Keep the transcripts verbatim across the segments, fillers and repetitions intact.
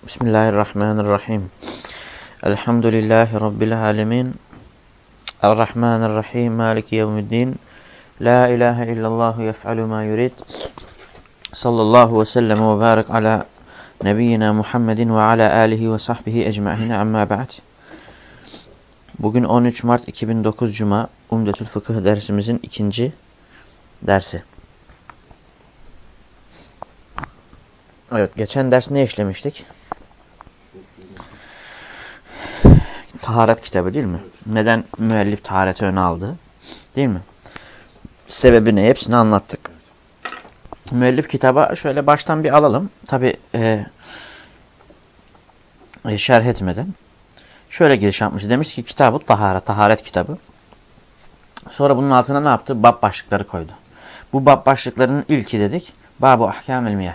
Bismillahirrahmanirrahim. Elhamdülillahi Rabbil alemin. Errahmanirrahim. Maliki yevmiddin. La ilahe illallahu yef'alu ma yurid. Sallallahu ve sellem ve barik ala nebiyyina Muhammedin ve ala alihi ve sahbihi ecma'ine amma ba'd. Bugün on üç Mart iki bin dokuz Cuma Umdetül Fıkıh dersimizin ikinci dersi. Evet, geçen ders ne işlemiştik? Taharet kitabı değil mi? Neden müellif tahareti öne aldı? Değil mi? Sebebi ne? Hepsini anlattık. Müellif kitaba şöyle baştan bir alalım. Tabi e, e, şerh etmeden. Şöyle giriş yapmış. Demiş ki kitabı taharet, taharet kitabı. Sonra bunun altına ne yaptı? Bab başlıkları koydu. Bu bab başlıklarının ilki dedik. Bab-ı ahkâmil miyah.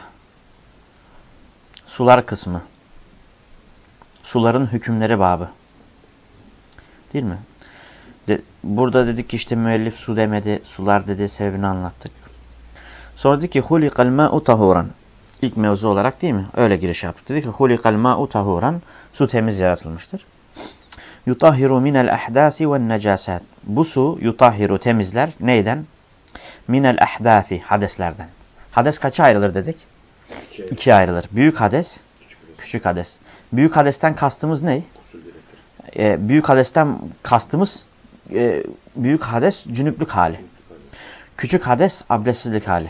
Sular kısmı. Suların hükümleri babı. Değil mi? De, burada dedik ki işte müellif su demedi, sular dedi, sebebini anlattık. Sonra dedik ki hulikal ma'u tahuran. İlk mevzu olarak değil mi? Öyle giriş yaptık. Dedik ki hulikal ma'u tahuran. Su temiz yaratılmıştır. Yutahhiru minel ahdasi ven necasat. Bu su yutahhiru temizler. Neyden? Minel ahdasi, hadeslerden. Hades kaça ayrılır dedik? İki, İki ayrılır. Büyük hades, küçük, küçük hades. Büyük hadesten kastımız ne? Ee, büyük hadesten kastımız e, büyük hades cünüplük hali. Küçük hades abdestsizlik hali.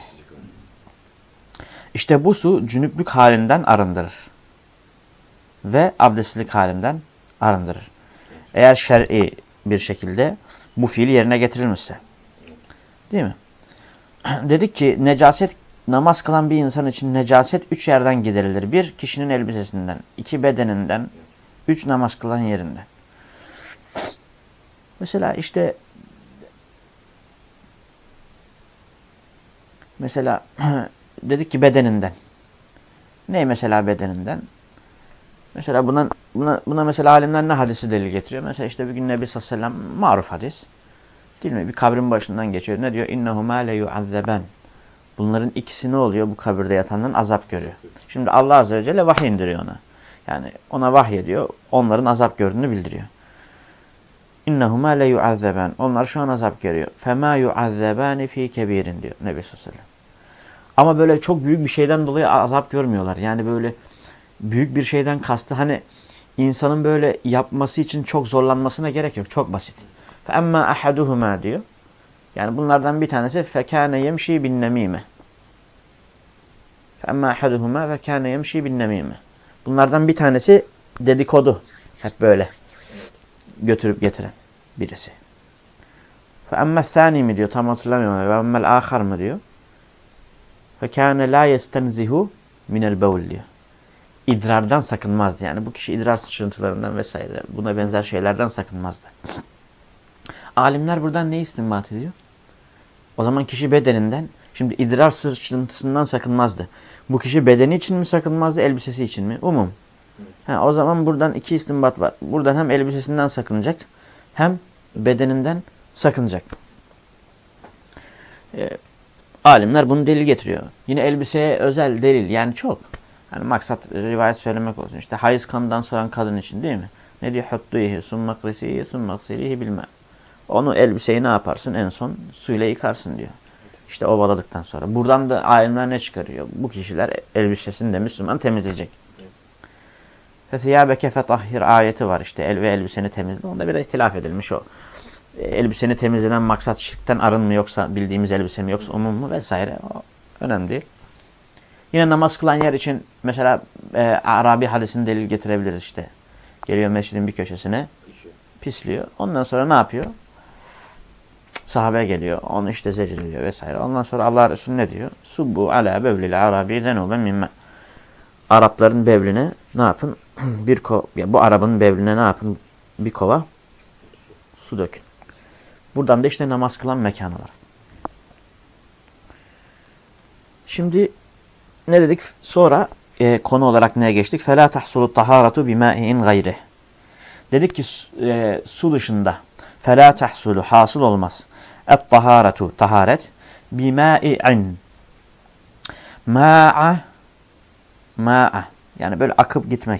İşte bu su cünüplük halinden arındırır. Ve abdestsizlik halinden arındırır. Eğer şer'i bir şekilde bu fiil yerine getirilmişse. Değil mi? Dedik ki necaset, namaz kılan bir insan için necaset üç yerden giderilir. Bir, kişinin elbisesinden. iki bedeninden. Üç, namaz kılan yerinden. Mesela işte mesela dedik ki bedeninden. Ne mesela bedeninden? Mesela buna, buna, buna mesela alimler ne hadisi delil getiriyor? Mesela işte bir gün Nebi sallallahu aleyhi ve sellem maruf hadis. Değil mi? Bir kabrin başından geçiyor. Ne diyor? İnnehumâ le yu'azzeben. Bunların ikisi ne oluyor? Bu kabirde yatanların azap görüyor. Şimdi Allah azze ve celle vahiy indiriyor ona. Yani ona vahyediyor. Onların azap gördüğünü bildiriyor. İnnehumâ le yu'azzeben. Onlar şu an azap görüyor. Femâ yu'azzebâni fî kebirin diyor Nebi sallallahu aleyhi ve sellem. Ama böyle çok büyük bir şeyden dolayı azap görmüyorlar. Yani böyle büyük bir şeyden kastı hani insanın böyle yapması için çok zorlanmasına gerek yok. Çok basit. فَاَمَّا أَحَدُهُمَا diyor. Yani bunlardan bir tanesi فَكَانَ يَمْشِي بِالنَّم۪يمَ فَاَمَّا أَحَدُهُمَا فَكَانَ يَمْشِي بِالنَّم۪يمَ Bunlardan bir tanesi dedikodu. Hep böyle götürüp getiren birisi. فَاَمَّا الثَّانِي mi diyor? Tam hatırlamıyorum. وَاَمَّا الْآخَرْ mı diyor? فَكَانَ لَا يَسْتَنْزِهُ مِنَ الْبَوْلِ diyor. İdrardan sakınmazdı. Yani bu kişi idrar sıçrıntılarından vesaire buna benzer şeylerden sakınmazdı. Alimler buradan ne istinbat ediyor? O zaman kişi bedeninden, şimdi idrar sıçrıntısından sakınmazdı. Bu kişi bedeni için mi sakınmazdı, elbisesi için mi? Umum. Ha, o zaman buradan iki istinbat var. Buradan hem elbisesinden sakınacak, hem bedeninden sakınacak. Ee, alimler bunu delil getiriyor. Yine elbiseye özel delil, yani çok. Yani maksat rivayet söylemek olsun. İşte hayız kanından soran kadın için değil mi? Ne diyor? Huttuyihi, summakrisihi, summaksirihi bilmem. Onu elbiseyi ne yaparsın? En son suyla yıkarsın diyor. İşte ovaladıktan sonra. Buradan da alimler ne çıkarıyor? Bu kişiler elbisesini de Müslüman temizleyecek. Fesiyâbeke fetahhir ayeti var işte. El ve elbiseni temizle. Onda bir de ihtilaf edilmiş o. Elbiseni temizlenen maksat şirkten arın mı yoksa bildiğimiz elbise mi yoksa umum mu vesaire. O önemli değil. Yine namaz kılan yer için mesela e, Arabi hadisini delil getirebiliriz işte. Geliyor mescidin bir köşesine pisliyor. Ondan sonra ne yapıyor? Sahabe geliyor. Onu işte zecir ediyor vesaire. Ondan sonra Allah Resulü ne diyor? Subbu ala bevlil arabi zenuben mimme. Arapların bevline ne yapın? Bir kova, ya bu Arap'ın bevline ne yapın? Bir kova su dökün. Buradan da işte namaz kılan mekan olarak. Şimdi ne dedik? Sonra e, konu olarak neye geçtik? فَلَا تَحْصُلُ الطَّهَارَةُ بِمَاءٍ غَيْرِهِ Dedik ki e, su dışında فَلَا تَحْصُلُ hasıl olmaz. اَتْطَهَارَةُ taharet بِمَاءٍ ma'a ma'a Yani böyle akıp gitmek.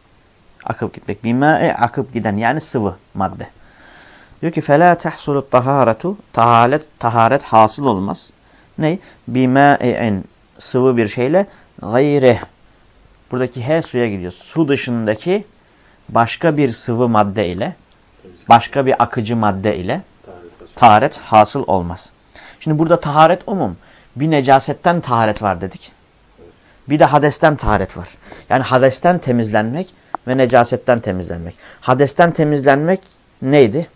Akıp gitmek. Bimâ'e akıp giden yani sıvı madde. Diyor ki فَلَا تَحْصُلُ الطَّهَارَةُ taharet, taharet hasıl olmaz. Ne? Bimâ'en sıvı bir şeyle gayrih. Buradaki he suya gidiyor. Su dışındaki başka bir sıvı madde ile, başka bir akıcı madde ile taharet hasıl olmaz. Şimdi burada taharet umum. Bir necasetten taharet var dedik. Bir de hadesten taharet var. Yani hadesten temizlenmek ve necasetten temizlenmek. Hadesten temizlenmek neydi?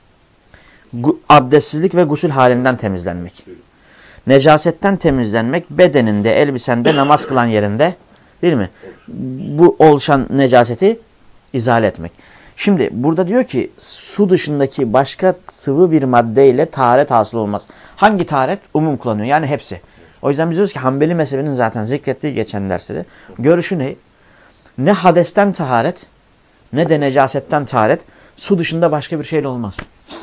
Abdestsizlik ve gusül halinden temizlenmek. Necasetten temizlenmek bedeninde, elbisende, namaz kılan yerinde değil mi? Bu oluşan necaseti izale etmek. Şimdi burada diyor ki su dışındaki başka sıvı bir maddeyle taharet hasıl olmaz. Hangi taharet? Umum kullanıyor. Yani hepsi. O yüzden biz diyoruz ki Hanbeli mezhebinin zaten zikrettiği geçen derste de görüşü ne? Ne hadesten taharet ne de necasetten taharet su dışında başka bir şeyle olmaz.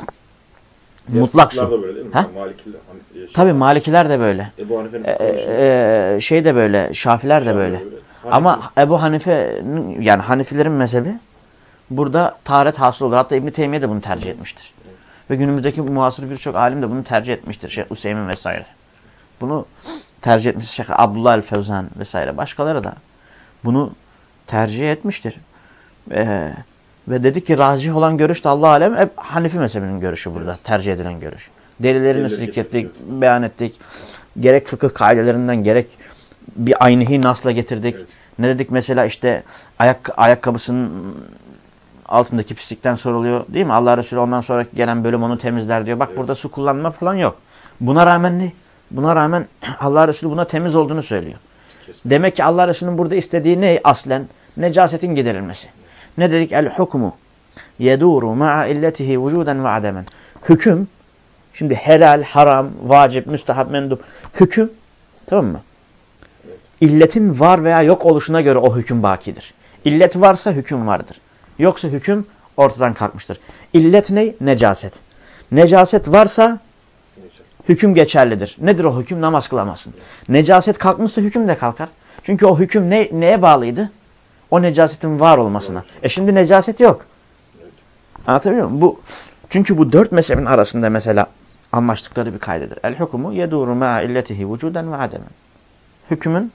Diğer mutlak su. Da böyle değil mi? Ha? Malikiler, Tabii Malikiler de böyle. Ebu Hanife'nin e, e, şey de böyle, Şafiler de böyle. böyle. Ama Ebu Hanife yani Hanifilerin mezhebi burada taharet hasıl olur. Hatta İbn Teymiye de bunu tercih etmiştir. Evet. Ve günümüzdeki muasır birçok alim de bunu tercih etmiştir. Şeyh Hüseyin vesaire. Bunu tercih etmiştir. Şeyh Abdullah el-Fevzan vesaire. Başkaları da bunu tercih etmiştir. Ee, ve dedik ki racih olan görüş de Allah alem hep Hanifi mezhebinin görüşü burada. Evet. Tercih edilen görüş. Delillerini nasıl zikrettik, beyan ettik. Gerek fıkıh kaidelerinden gerek bir aynihi nasla getirdik. Evet. Ne dedik mesela işte ayak ayakkabısının altındaki pislikten soruluyor değil mi? Allah Resulü ondan sonra gelen bölüm onu temizler diyor. Bak evet. Burada su kullanma falan yok. Buna rağmen ne? Buna rağmen Allah Resulü buna temiz olduğunu söylüyor. Kesinlikle. Demek ki Allah Resulü'nün burada istediği ne aslen? Necasetin giderilmesi. Ne dedik? El hukmu yeduru ma'a illetihi vücuden ve ademen. Hüküm, şimdi helal, haram, vacip, müstehap, mendup. Hüküm, tamam mı? Evet. İlletin var veya yok oluşuna göre o hüküm bakidir. İllet varsa hüküm vardır. Yoksa hüküm ortadan kalkmıştır. İllet ne? Necaset. Necaset varsa hüküm geçerlidir. Nedir o hüküm? Namaz kılamazsın. Necaset kalkmışsa hüküm de kalkar. Çünkü o hüküm ne, neye bağlıydı? O necasetin var olmasına. E şimdi necaset yok. Anlatabiliyor muyum? Bu, çünkü bu dört mezhebin arasında mesela anlaştıkları bir kaydedir. El hukumu yeduru ma'a illetihi vücuden ve ademen. Hükümün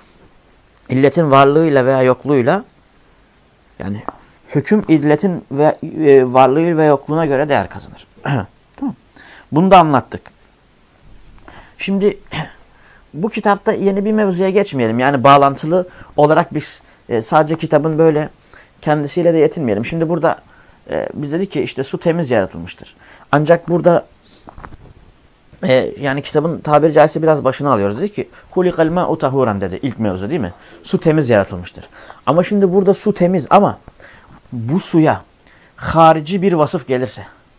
illetin varlığıyla veya yokluğuyla yani hüküm illetin ve e, varlığı ve yokluğuna göre değer kazanır. Tamam. Bunu da anlattık. Şimdi bu kitapta yeni bir mevzuya geçmeyelim. Yani bağlantılı olarak biz e, sadece kitabın böyle kendisiyle de yetinmeyelim. Şimdi burada e, biz dedik ki işte su temiz yaratılmıştır. Ancak burada e, yani kitabın tabiri caizse biraz başına alıyoruz. Dedi ki hulikal ma'u tahuran dedi ilk mevzu değil mi? Su temiz yaratılmıştır. Ama şimdi burada su temiz ama bu suya harici bir vasıf gelirse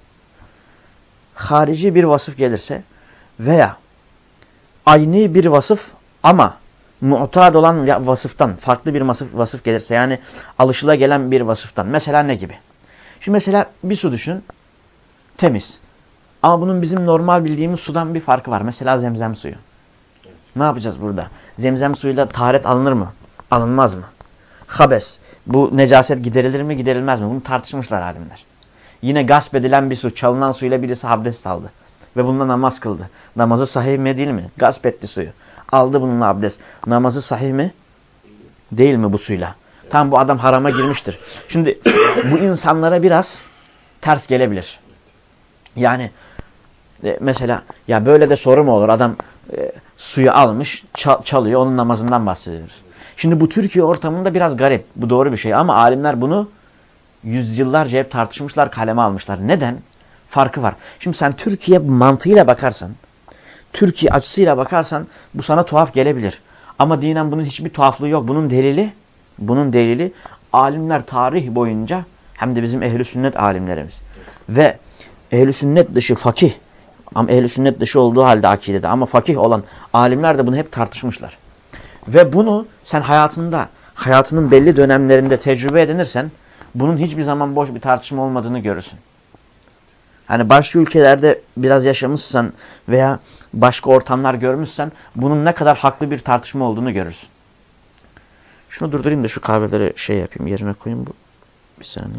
harici bir vasıf gelirse veya aynı bir vasıf ama mu'tad olan vasıftan farklı bir vasıf, vasıf gelirse yani alışılagelenen bir vasıftan. Mesela ne gibi? Şimdi mesela bir su düşün. Temiz. Ama bunun bizim normal bildiğimiz sudan bir farkı var. Mesela zemzem suyu. Evet. Ne yapacağız burada? Zemzem suyuyla taharet alınır mı? Alınmaz mı? Habes. Bu necaset giderilir mi? Giderilmez mi? Bunu tartışmışlar alimler. Yine gasp edilen bir su, çalınan suyla birisi abdest aldı. Ve bununla namaz kıldı. Namazı sahih mi değil mi? Gasp etti suyu. Aldı bununla abdest. Namazı sahih mi? Değil mi bu suyla? Tam bu adam harama girmiştir. Şimdi bu insanlara biraz ters gelebilir. Yani e, mesela ya böyle de soru mu olur? Adam e, suyu almış, çal, çalıyor, onun namazından bahsediyoruz. Şimdi bu Türkiye ortamında biraz garip. Bu doğru bir şey ama alimler bunu yüzyıllarca hep tartışmışlar, kaleme almışlar. Neden? Farkı var. Şimdi sen Türkiye mantığıyla bakarsan, Türkiye açısıyla bakarsan bu sana tuhaf gelebilir. Ama dinen bunun hiçbir tuhaflığı yok. Bunun delili, bunun delili alimler tarih boyunca hem de bizim ehl-i sünnet alimlerimiz ve ehl-i sünnet dışı fakih ama ehl-i sünnet dışı olduğu halde akidede ama fakih olan alimler de bunu hep tartışmışlar. Ve bunu sen hayatında, hayatının belli dönemlerinde tecrübe edinirsen bunun hiçbir zaman boş bir tartışma olmadığını görürsün. Hani başka ülkelerde biraz yaşamışsan veya başka ortamlar görmüşsen bunun ne kadar haklı bir tartışma olduğunu görürsün. Şunu durdurayım da şu kahveleri şey yapayım, yerine koyayım bu. Bir saniye.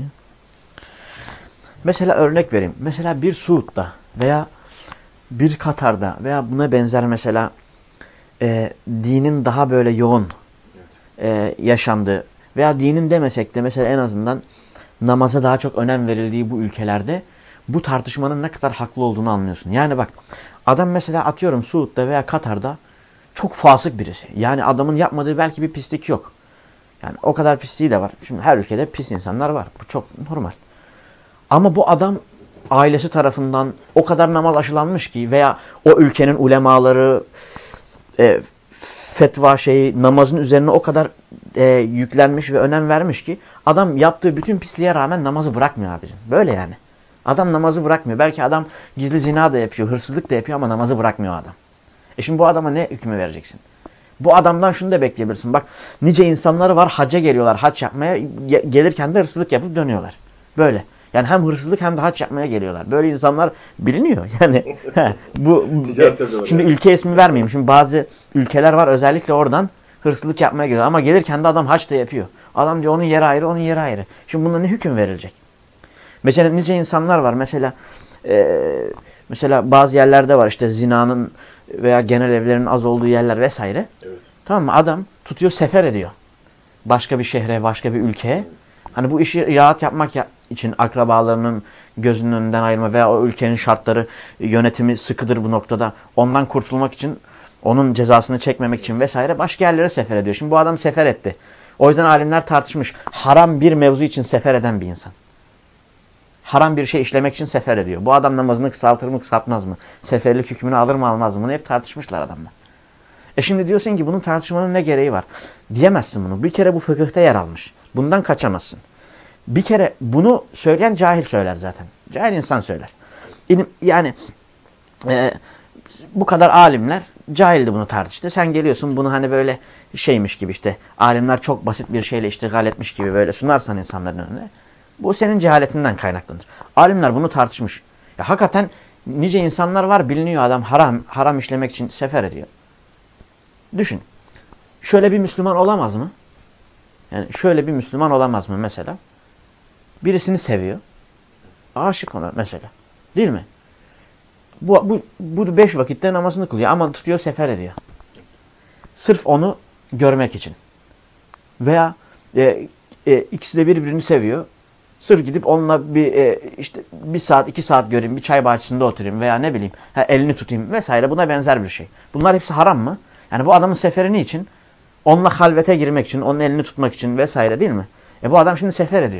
Mesela örnek vereyim. Mesela bir Suud'da veya bir Katar'da veya buna benzer mesela e, dinin daha böyle yoğun e, yaşandığı veya dinin demesek de mesela en azından namaza daha çok önem verildiği bu ülkelerde bu tartışmanın ne kadar haklı olduğunu anlıyorsun. Yani bak adam mesela atıyorum Suud'da veya Katar'da çok fasık birisi. Yani adamın yapmadığı belki bir pislik yok. Yani o kadar pisliği de var. Şimdi her ülkede pis insanlar var. Bu çok normal. Ama bu adam ailesi tarafından o kadar namaz aşılanmış ki veya o ülkenin ulemaları e, fetva şeyi namazın üzerine o kadar e, yüklenmiş ve önem vermiş ki adam yaptığı bütün pisliğe rağmen namazı bırakmıyor abicim. Böyle yani. Adam namazı bırakmıyor. Belki adam gizli zina da yapıyor, hırsızlık da yapıyor ama namazı bırakmıyor adam. E şimdi bu adama ne hükmü vereceksin? Bu adamdan şunu da bekleyebilirsin. Bak nice insanlar var hacca geliyorlar hac yapmaya gelirken de hırsızlık yapıp dönüyorlar. Böyle. Yani hem hırsızlık hem de hac yapmaya geliyorlar. Böyle insanlar biliniyor. Yani bu şimdi ülke ismi vermeyeyim. Şimdi bazı ülkeler var özellikle oradan hırsızlık yapmaya geliyor. Ama gelirken de adam hac da yapıyor. Adam diyor onun yeri ayrı, onun yeri ayrı. Şimdi buna ne hüküm verilecek? Mesela nice insanlar var. Mesela e, mesela bazı yerlerde var işte zinanın veya genel evlerin az olduğu yerler vesaire. Evet. Tamam mı? Adam tutuyor sefer ediyor. Başka bir şehre, başka bir ülkeye. Evet. Hani bu işi rahat yapmak için akrabalarının gözünün önünden ayırma veya o ülkenin şartları, yönetimi sıkıdır bu noktada. Ondan kurtulmak için, onun cezasını çekmemek için vesaire başka yerlere sefer ediyor. Şimdi bu adam sefer etti. O yüzden alimler tartışmış. Haram bir mevzu için sefer eden bir insan. Haram bir şey işlemek için sefer ediyor. Bu adam namazını kısaltır mı, kısaltmaz mı? Seferlik hükmünü alır mı, almaz mı? Bunu hep tartışmışlar adamlar. E şimdi diyorsun ki bunun tartışmanın ne gereği var? Diyemezsin bunu. Bir kere bu fıkıhta yer almış. Bundan kaçamazsın. Bir kere bunu söyleyen cahil söyler zaten. Cahil insan söyler. Yani e, bu kadar alimler cahildi bunu tartıştı. Sen geliyorsun bunu hani böyle şeymiş gibi işte alimler çok basit bir şeyle iştigal etmiş gibi böyle sunarsan insanların önüne. Bu senin cehaletinden kaynaklanır. Alimler bunu tartışmış. Ya hakikaten nice insanlar var biliniyor adam haram haram işlemek için sefer ediyor. Düşün. Şöyle bir Müslüman olamaz mı? Yani şöyle bir Müslüman olamaz mı mesela? Birisini seviyor. Aşık ona mesela. Değil mi? Bu, bu, bu beş vakitte namazını kılıyor ama tutuyor sefer ediyor. Sırf onu görmek için. Veya e, e, ikisi de birbirini seviyor. Sırf gidip onunla bir e, işte bir saat iki saat göreyim, bir çay bahçesinde oturayım veya ne bileyim ha, elini tutayım vesaire buna benzer bir şey. Bunlar hepsi haram mı? Yani bu adamın seferi için? Onunla halvete girmek için, onun elini tutmak için vesaire değil mi? E bu adam şimdi sefer ediyor.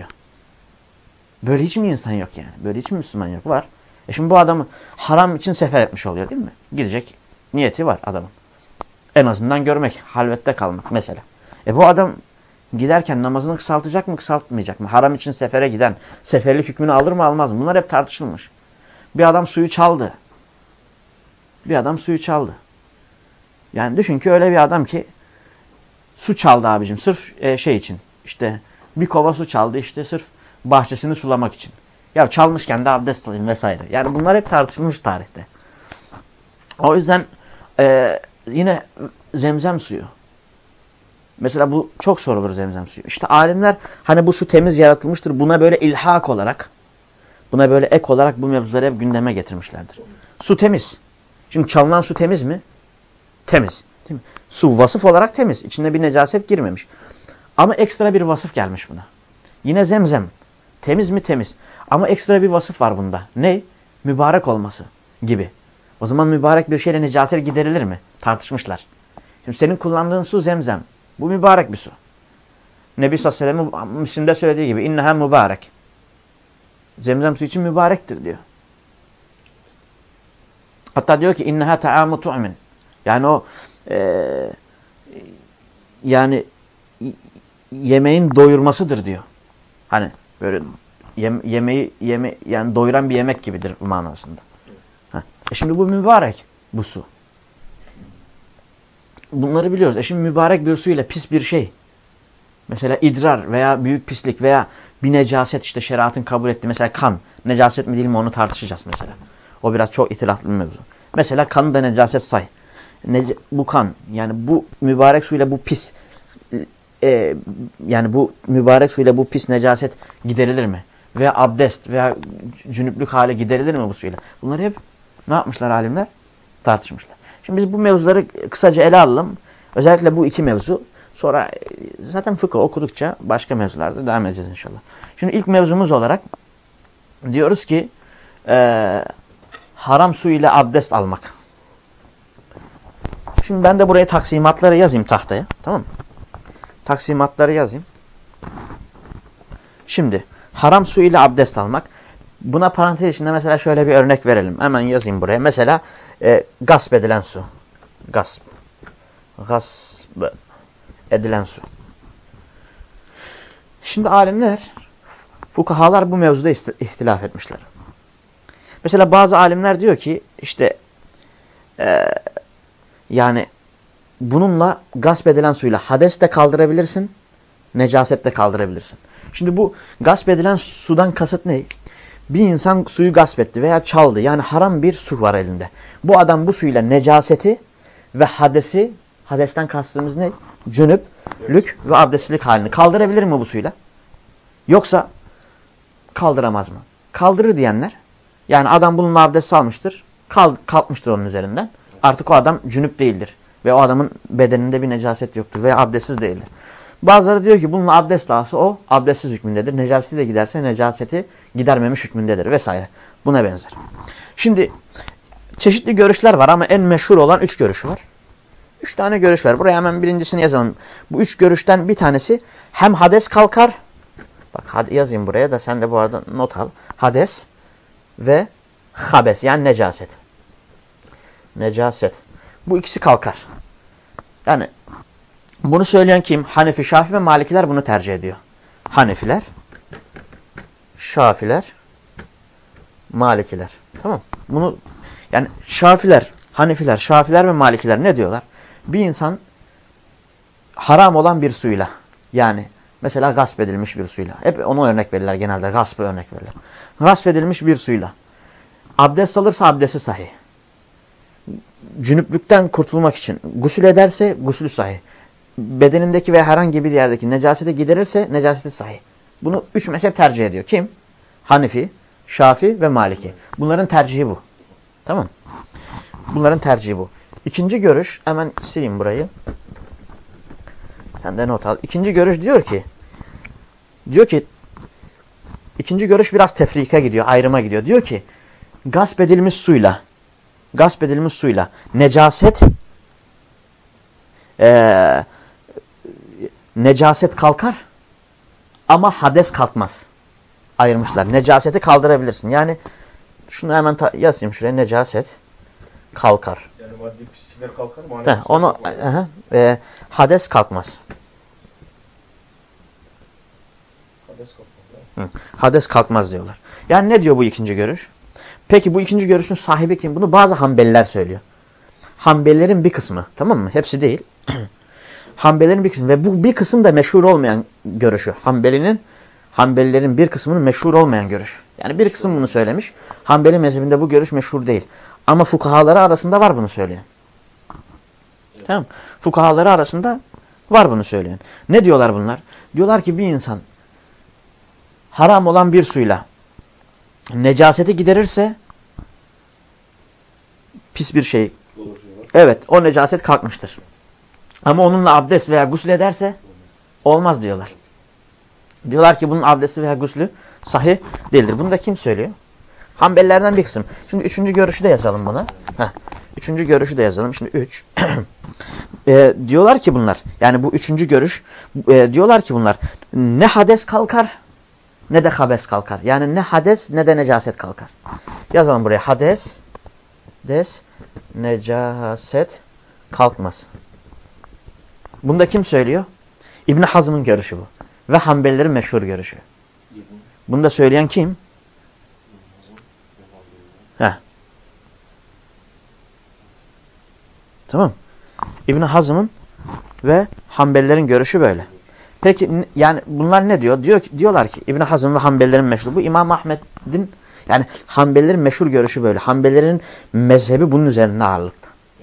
Böyle hiç mi insan yok yani? Böyle hiç mi Müslüman yok? Var. E şimdi bu adamı haram için sefer etmiş oluyor değil mi? Gidecek niyeti var adamın. En azından görmek, halvette kalmak mesela. E bu adam giderken namazını kısaltacak mı, kısaltmayacak mı? Haram için sefere giden, seferlik hükmünü alır mı, almaz mı? Bunlar hep tartışılmış. Bir adam suyu çaldı. Bir adam suyu çaldı. Yani düşün ki öyle bir adam ki su çaldı abicim sırf e, şey için. İşte bir kova su çaldı işte sırf bahçesini sulamak için. Ya çalmışken de abdest alayım vesaire. Yani bunlar hep tartışılmış tarihte. O yüzden e, yine zemzem suyu. Mesela bu çok sorulur zemzem suyu. İşte alimler hani bu su temiz yaratılmıştır. Buna böyle ilhak olarak, buna böyle ek olarak bu mevzuları hep gündeme getirmişlerdir. Su temiz. Şimdi çalınan su temiz mi? Temiz. Değil mi? Su vasıf olarak temiz. İçinde bir necaset girmemiş. Ama ekstra bir vasıf gelmiş buna. Yine zemzem. Temiz mi? Temiz. Ama ekstra bir vasıf var bunda. Ne? Mübarek olması gibi. O zaman mübarek bir şeyle necaset giderilir mi? Tartışmışlar. Şimdi senin kullandığın su zemzem. Bu mübarek bir su. Nebi sallallahu aleyhi ve sellem Müslim'de söylediği gibi inneha mübarek. Zemzem su için mübarektir diyor. Hatta diyor ki inneha ta'amu tu'min. Yani o e, yani yemeğin doyurmasıdır diyor. Hani böyle yem, yemeği yeme yani doyuran bir yemek gibidir manasında. Ha. E şimdi bu mübarek bu su. Bunları biliyoruz. E şimdi mübarek bir su ile pis bir şey. Mesela idrar veya büyük pislik veya bir necaset işte şeriatın kabul ettiği mesela kan. Necaset mi değil mi onu tartışacağız mesela. O biraz çok itilaflı bir mevzu. Mesela kanı da necaset say. Nece bu kan yani bu mübarek suyla bu pis e, yani bu mübarek suyla bu pis necaset giderilir mi? Veya abdest veya cünüplük hali giderilir mi bu suyla? Bunları hep ne yapmışlar alimler? Tartışmışlar. Şimdi biz bu mevzuları kısaca ele alalım. Özellikle bu iki mevzu. Sonra zaten fıkıh okudukça başka mevzularda devam edeceğiz inşallah. Şimdi ilk mevzumuz olarak diyoruz ki e, haram su ile abdest almak. Şimdi ben de buraya taksimatları yazayım tahtaya. Tamam mı? Taksimatları yazayım. Şimdi haram su ile abdest almak. Buna parantez içinde mesela şöyle bir örnek verelim. Hemen yazayım buraya. Mesela e, gasp edilen su. Gasp. Gasp edilen su. Şimdi alimler, fukahalar bu mevzuda ihtilaf etmişler. Mesela bazı alimler diyor ki işte e, yani bununla gasp edilen suyla hades de kaldırabilirsin, necaset de kaldırabilirsin. Şimdi bu gasp edilen sudan kasıt ne? Bir insan suyu gasp etti veya çaldı. Yani haram bir su var elinde. Bu adam bu suyla necaseti ve hadesi, hadesten kastımız ne? Cünüplük ve abdestlilik halini kaldırabilir mi bu suyla? Yoksa kaldıramaz mı? Kaldırır diyenler, yani adam bununla abdest almıştır, kalkmıştır onun üzerinden. Artık o adam cünüp değildir. Ve o adamın bedeninde bir necaset yoktur veya abdestsiz değildir. Bazıları diyor ki bununla abdest alsa o abdestsiz hükmündedir. Necaseti de giderse necaseti gidermemiş hükmündedir vesaire. Buna benzer. Şimdi çeşitli görüşler var ama en meşhur olan üç görüş var. Üç tane görüş var. Buraya hemen birincisini yazalım. Bu üç görüşten bir tanesi hem hades kalkar. Bak hadi yazayım buraya da sen de bu arada not al. Hades ve habes yani necaset. Necaset. Bu ikisi kalkar. Yani bunu söyleyen kim? Hanefi, Şafi ve Malikiler bunu tercih ediyor. Hanefiler, Şafiler, Malikiler. Tamam. Bunu yani Şafiler, Hanefiler, Şafiler ve Malikiler ne diyorlar? Bir insan haram olan bir suyla, yani mesela gasp edilmiş bir suyla. Hep onu örnek verirler genelde. Gaspı örnek verirler. Gasp edilmiş bir suyla abdest alırsa abdesti sahih. Cünüplükten kurtulmak için gusül ederse gusülü sahih. Bedenindeki veya herhangi bir yerdeki necaseti giderirse necaseti sahih. Bunu üç mezhep tercih ediyor. Kim? Hanefi, Şafi ve Maliki. Bunların tercihi bu. Tamam. Bunların tercihi bu. İkinci görüş, hemen sileyim burayı. Sen de not al. İkinci görüş diyor ki, diyor ki, ikinci görüş biraz tefrika gidiyor, ayrıma gidiyor. Diyor ki, gasp edilmiş suyla, gasp edilmiş suyla necaset, ee, necaset kalkar ama hades kalkmaz. Ayırmışlar. Necaseti kaldırabilirsin. Yani şunu hemen yazayım şuraya. Necaset kalkar. Yani maddi pislikler kalkar mı? Heh, onu aha, e, hades kalkmaz. Hades kalkmaz. Hı, hades kalkmaz diyorlar. Yani ne diyor bu ikinci görüş? Peki bu ikinci görüşün sahibi kim? Bunu bazı Hanbeliler söylüyor. Hanbelilerin bir kısmı. Tamam mı? Hepsi değil. Hanbelilerin bir kısmı. Ve bu bir kısım da meşhur olmayan görüşü. Hanbelinin Hanbelilerin bir kısmının meşhur olmayan görüş. Yani bir kısım bunu söylemiş. Hanbeli mezhebinde bu görüş meşhur değil. Ama fukahaları arasında var bunu söyleyen. Evet. Tamam. Fukahaları arasında var bunu söyleyen. Ne diyorlar bunlar? Diyorlar ki bir insan haram olan bir suyla necaseti giderirse pis bir şey. Evet, o necaset kalkmıştır. Ama onunla abdest veya gusül ederse olmaz diyorlar. Diyorlar ki bunun abdesti veya guslü sahih değildir. Bunu da kim söylüyor? Hanbelilerden bir kısım. Şimdi üçüncü görüşü de yazalım buna. Heh. Üçüncü görüşü de yazalım. Şimdi üç. e, diyorlar ki bunlar, yani bu üçüncü görüş, e, diyorlar ki bunlar ne hades kalkar ne de habes kalkar. Yani ne hades ne de necaset kalkar. Yazalım buraya. Hades, des, necaset kalkmaz. Bunu da kim söylüyor? İbn Hazm'ın görüşü bu. Ve Hanbelilerin meşhur görüşü. Bunu da söyleyen kim? Heh. Tamam. İbn Hazm'ın ve Hanbelilerin görüşü böyle. Peki yani bunlar ne diyor? Diyor ki, diyorlar ki İbn Hazm ve Hanbelilerin meşhur. Bu İmam Ahmed'in, yani Hanbelilerin meşhur görüşü böyle. Hanbelilerin mezhebi bunun üzerinde ağırlıkta. Evet.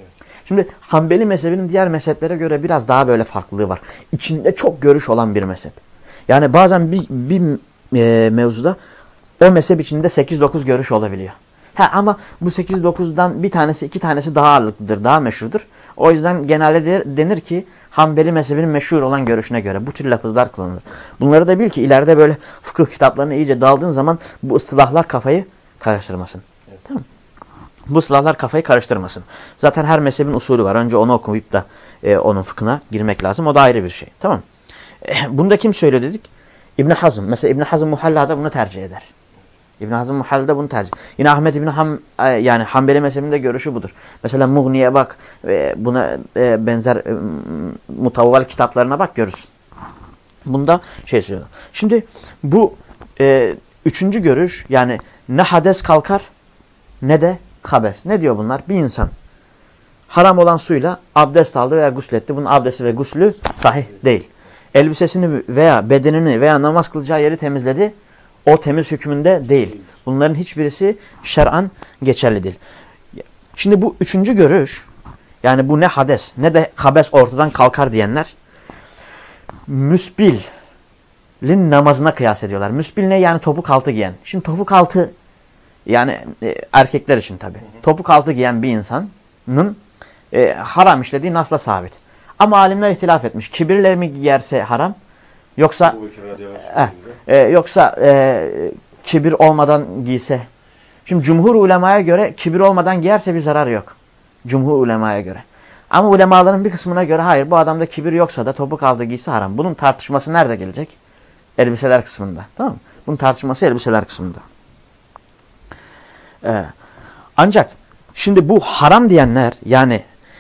Şimdi Hanbeli mezhebinin diğer mezheplere göre biraz daha böyle farklılığı var. İçinde çok görüş olan bir mezhep. Yani bazen bir, bir e, mevzuda o mezhep içinde sekiz dokuz görüş olabiliyor. Ha, ama bu sekiz dokuzdan bir tanesi iki tanesi daha ağırlıklıdır, daha meşhurdur. O yüzden genelde de, denir ki Hanbeli mezhebinin meşhur olan görüşüne göre bu tür lafızlar kullanılır. Bunları da bil ki ileride böyle fıkıh kitaplarına iyice daldığın zaman bu ıslahlar kafayı karıştırmasın. Evet. Tamam. Bu ıslahlar kafayı karıştırmasın. Zaten her mezhebin usulü var. Önce onu okuyup da e, onun fıkhına girmek lazım. O da ayrı bir şey. Tamam. E, bunu da kim söylüyor dedik? İbn Hazm. Mesela İbn Hazm Muhalla'da bunu tercih eder. İbn Hazm Muhalla'da bunu tercih. Yine Ahmed İbn Ham yani Hanbeli mezhebinde görüşü budur. Mesela Mughni'ye bak, e, buna e, benzer e, mutavval kitaplarına bak görürsün. Bunda şey söylüyor. Şimdi bu e, üçüncü görüş yani ne hades kalkar ne de habes. Ne diyor bunlar? Bir insan haram olan suyla abdest aldı veya gusletti. Bunun abdesti ve guslü sahih değil. Elbisesini veya bedenini veya namaz kılacağı yeri temizledi. O temiz hükmünde değil. Bunların hiçbirisi şer'an geçerli değil. Şimdi bu üçüncü görüş yani bu ne hades ne de habes ortadan kalkar diyenler müsbilin namazına kıyas ediyorlar. Müsbil ne? Yani topuk altı giyen. Şimdi topuk altı yani e, erkekler için tabi. Topuk altı giyen bir insanın e, haram işlediği nasla sabit. Ama alimler ihtilaf etmiş. Kibirle mi giyerse haram? Yoksa e, e, yoksa e, kibir olmadan giyse. Şimdi cumhur ulemaya göre kibir olmadan giyerse bir zarar yok. Cumhur ulemaya göre. Ama ulemaların bir kısmına göre hayır bu adamda kibir yoksa da topuk altı giysi haram. Bunun tartışması nerede gelecek? Elbiseler kısmında. Tamam mı? Bunun tartışması elbiseler kısmında. Ee, ancak şimdi bu haram diyenler yani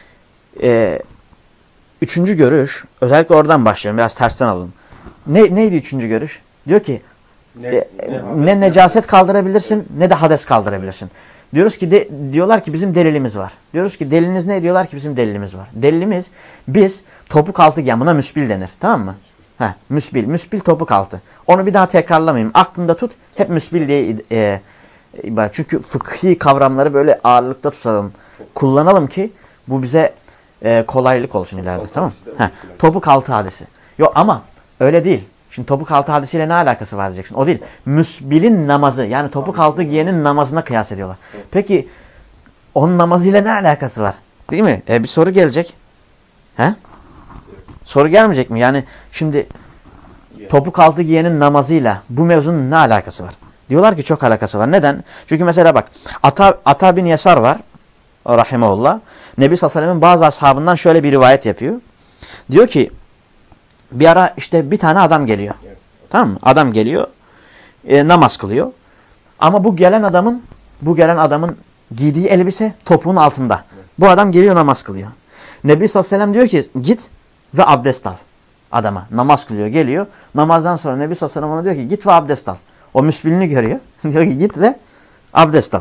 e, üçüncü görüş özellikle oradan başlayalım. Biraz tersten alalım. Ne, neydi üçüncü görüş? Diyor ki ne, e, ne, ne necaset kaldırabilirsin evet. ne de hades kaldırabilirsin. Diyoruz ki de, diyorlar ki bizim delilimiz var. Diyoruz ki deliliniz ne? Diyorlar ki bizim delilimiz var. Delilimiz biz topuk altı giyen buna müsbil denir. Tamam mı? Heh, müsbil. Müsbil topuk altı. Onu bir daha tekrarlamayayım. Aklında tut. Hep müsbil diye e, e, çünkü fıkhi kavramları böyle ağırlıkta tutalım. Kullanalım ki bu bize e, kolaylık olsun ileride. Tamam mı? Heh, topuk altı hadisi. Yok ama öyle değil. Şimdi topuk altı hadisiyle ne alakası var diyeceksin. O değil. Müsbilin namazı yani topuk altı giyenin namazına kıyas ediyorlar. Peki onun namazıyla ne alakası var? Değil mi? E, bir soru gelecek. He? Soru gelmeyecek mi? Yani şimdi topuk altı giyenin namazıyla bu mevzunun ne alakası var? Diyorlar ki çok alakası var. Neden? Çünkü mesela bak Ata, Ata bin Yesar var. Rahimahullah. Nebi sallallahu aleyhi ve sellem'in bazı ashabından şöyle bir rivayet yapıyor. Diyor ki bir ara işte bir tane adam geliyor. Evet. Tamam mı? Adam geliyor. E, namaz kılıyor. Ama bu gelen adamın bu gelen adamın giydiği elbise topuğun altında. Evet. Bu adam geliyor namaz kılıyor. Nebi sallallahu aleyhi ve sellem diyor ki git ve abdest al. Adama namaz kılıyor geliyor. Namazdan sonra Nebi sallallahu aleyhi ve sellem ona diyor ki git ve abdest al. O müsbilini görüyor. Diyor ki git ve abdest al.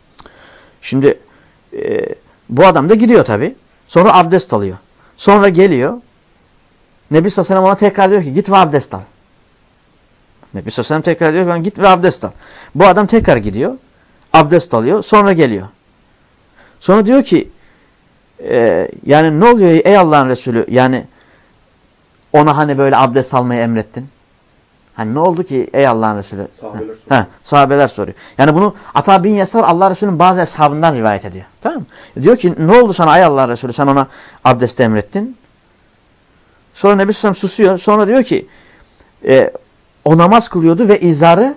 Şimdi e, bu adam da gidiyor tabi. Sonra abdest alıyor. Sonra geliyor. Nebi sallallahu aleyhi ve sellem ona tekrar diyor ki git ve abdest al. Nebi sallallahu aleyhi ve sellem tekrar diyor ki git ve abdest al. Bu adam tekrar gidiyor. Abdest alıyor. Sonra geliyor. Sonra diyor ki e, yani ne oluyor ey Allah'ın Resulü? Yani ona hani böyle abdest almayı emrettin. Hani ne oldu ki ey Allah'ın Resulü? Sahabeler soruyor. Ha, sahabeler soruyor. Yani bunu Ata bin Yesar Allah Resulü'nün bazı eshabından rivayet ediyor. Tamam mı? Diyor ki ne oldu sana ey Allah'ın Resulü? Sen ona abdest emrettin. Sonra Nebi sallallahu aleyhi ve sellem susuyor. Sonra diyor ki e, o namaz kılıyordu ve izarı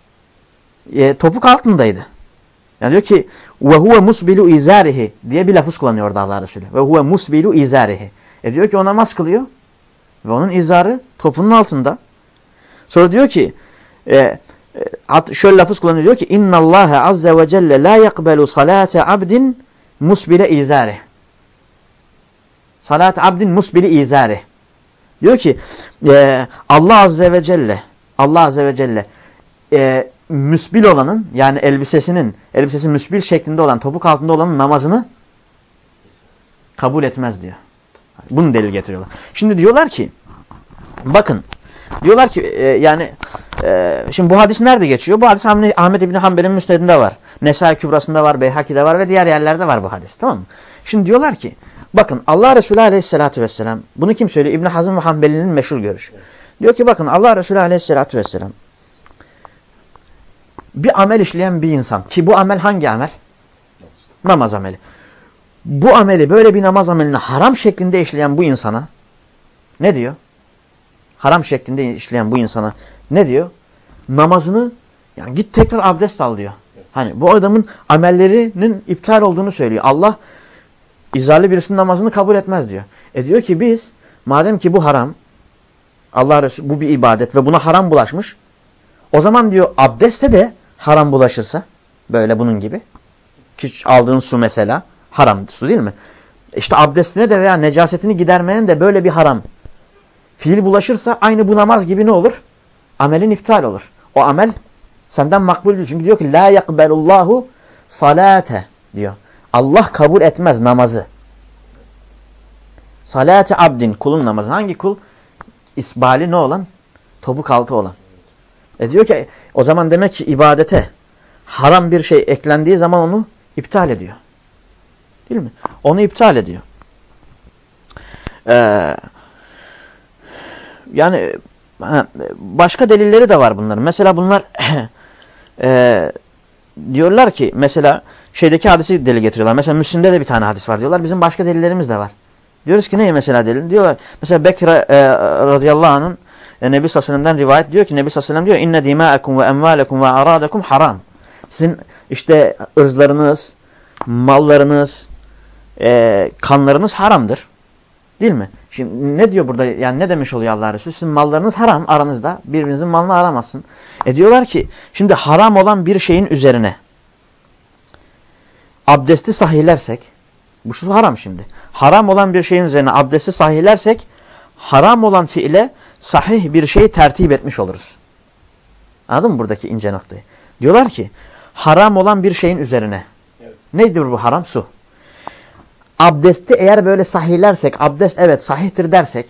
e, topuk altındaydı. Yani diyor ki ve huve musbilu izarihi diye bir lafız kullanıyor orada Allah Resulü. Ve huve musbilu izarihi. E diyor ki o namaz kılıyor ve onun izarı topunun altında. Sonra diyor ki e, e, şöyle lafız kullanıyor diyor ki innallâhe azze ve celle la yakbelu salate abdin musbile izarih. Salat abdin musbili izarih. Diyor ki e, Allah azze ve celle Allah azze ve celle e, müsbil olanın yani elbisesinin elbisesi müsbil şeklinde olan topuk altında olanın namazını kabul etmez diyor. Bunu delil getiriyorlar. Şimdi diyorlar ki bakın diyorlar ki e, yani e, şimdi bu hadis nerede geçiyor? Bu hadis Ahmed İbni Hanbel'in müsnedinde var. Nesai Kübrası'nda var, Beyhaki'de var ve diğer yerlerde var bu hadis. Tamam mı? Şimdi diyorlar ki Bakın Allah Resulü Aleyhisselatü Vesselam, bunu kim söylüyor? İbn Hazm ve Hanbeli'nin meşhur görüşü. Evet. Diyor ki bakın Allah Resulü Aleyhisselatü Vesselam bir amel işleyen bir insan ki bu amel hangi amel? Namaz ameli. Bu ameli, böyle bir namaz amelini haram şeklinde işleyen bu insana ne diyor? Haram şeklinde işleyen bu insana ne diyor? Namazını, yani git tekrar abdest al diyor. Hani bu adamın amellerinin iptal olduğunu söylüyor. Allah izarlı birisinin namazını kabul etmez diyor. E diyor ki biz madem ki bu haram, Allah Resulü bu bir ibadet ve buna haram bulaşmış. O zaman diyor abdeste de haram bulaşırsa, böyle bunun gibi ki aldığın su mesela haram su değil mi? İşte abdestine de veya necasetini gidermeyen de böyle bir haram fiil bulaşırsa aynı bu namaz gibi ne olur? Amelin iptal olur. O amel senden makbul değil. Çünkü diyor ki la yakbelullahu salate diyor. Allah kabul etmez namazı. Salate abdin, kulun namazı. Hangi kul? İsbali ne olan? Topuk altı olan. E diyor ki o zaman demek ki ibadete haram bir şey eklendiği zaman onu iptal ediyor. Değil mi? Onu iptal ediyor. Ee, yani başka delilleri de var bunların. Mesela bunlar e, diyorlar ki mesela şeydeki hadisi delil getiriyorlar. Mesela Müslim'de de bir tane hadis var diyorlar. Bizim başka delillerimiz de var. Diyoruz ki ne mesela delil? Diyorlar mesela Bekir e, radıyallahu anh'ın e, Nebi sallallahu aleyhi ve sellem'den rivayet diyor ki Nebi sallallahu aleyhi ve sellem diyor inne dima'akum ve emvalekum ve aradakum haram. Sizin işte ırzlarınız, mallarınız, e, kanlarınız haramdır. Değil mi? Şimdi ne diyor burada? Yani ne demiş oluyor Allah Resulü? Sizin mallarınız haram aranızda. Birbirinizin malını aramazsın. E diyorlar ki şimdi haram olan bir şeyin üzerine abdesti sahihlersek, bu şu haram şimdi. Haram olan bir şeyin üzerine abdesti sahihlersek haram olan fiile sahih bir şeyi tertip etmiş oluruz. Anladın mı buradaki ince noktayı? Diyorlar ki haram olan bir şeyin üzerine. Evet. Nedir bu haram? Su. Abdesti eğer böyle sahihlersek, abdest evet sahihtir dersek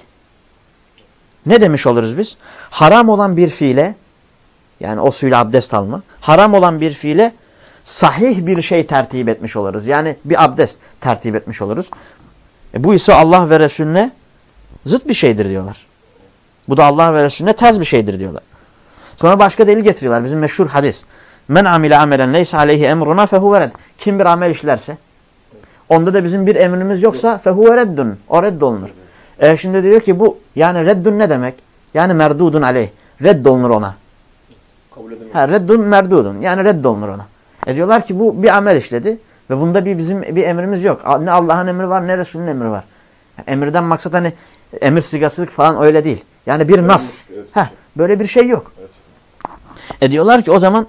ne demiş oluruz biz? Haram olan bir fiile, yani o suyla abdest alma, haram olan bir fiile sahih bir şey tertip etmiş oluruz. Yani bir abdest tertip etmiş oluruz. E bu ise Allah ve Resulüne zıt bir şeydir diyorlar. Bu da Allah ve Resulüne ters bir şeydir diyorlar. Sonra başka delil getiriyorlar. Bizim meşhur hadis. Men amile amelen leysa aleyhi emruna fehuve red. Kim bir amel işlerse, onda da bizim bir emrimiz yoksa fehuve reddun. O reddolunur. E şimdi diyor ki bu yani reddun ne demek? Yani merdudun aleyh. Reddolunur ona. Kabul edilmez. Ha, reddun merdudun. Yani reddolunur ona. E diyorlar ki bu bir amel işledi ve bunda bir bizim bir emrimiz yok. Ne Allah'ın emri var ne Resulünün emri var. Yani emirden maksat hani emir sigasılık falan öyle değil. Yani bir nas. Evet. Heh, böyle bir şey yok. Evet. E diyorlar ki o zaman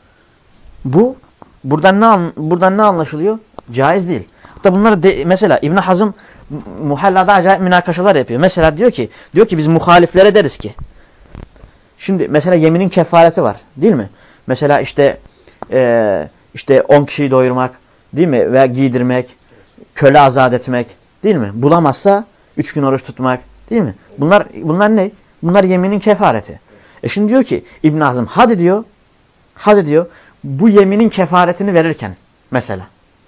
bu buradan ne buradan ne anlaşılıyor? Caiz değil. Hatta bunları de, mesela İbn Hazm Muhalla'da acayip münakaşalar yapıyor. Mesela diyor ki diyor ki biz muhaliflere deriz ki şimdi mesela yeminin kefareti var, değil mi? Mesela işte e, işte on kişiyi doyurmak, değil mi? Veya giydirmek, köle azat etmek, değil mi? Bulamazsa üç gün oruç tutmak, değil mi? Bunlar bunlar ne? Bunlar yeminin kefareti. E şimdi diyor ki İbn Hazm hadi diyor, hadi diyor bu yeminin kefaretini verirken mesela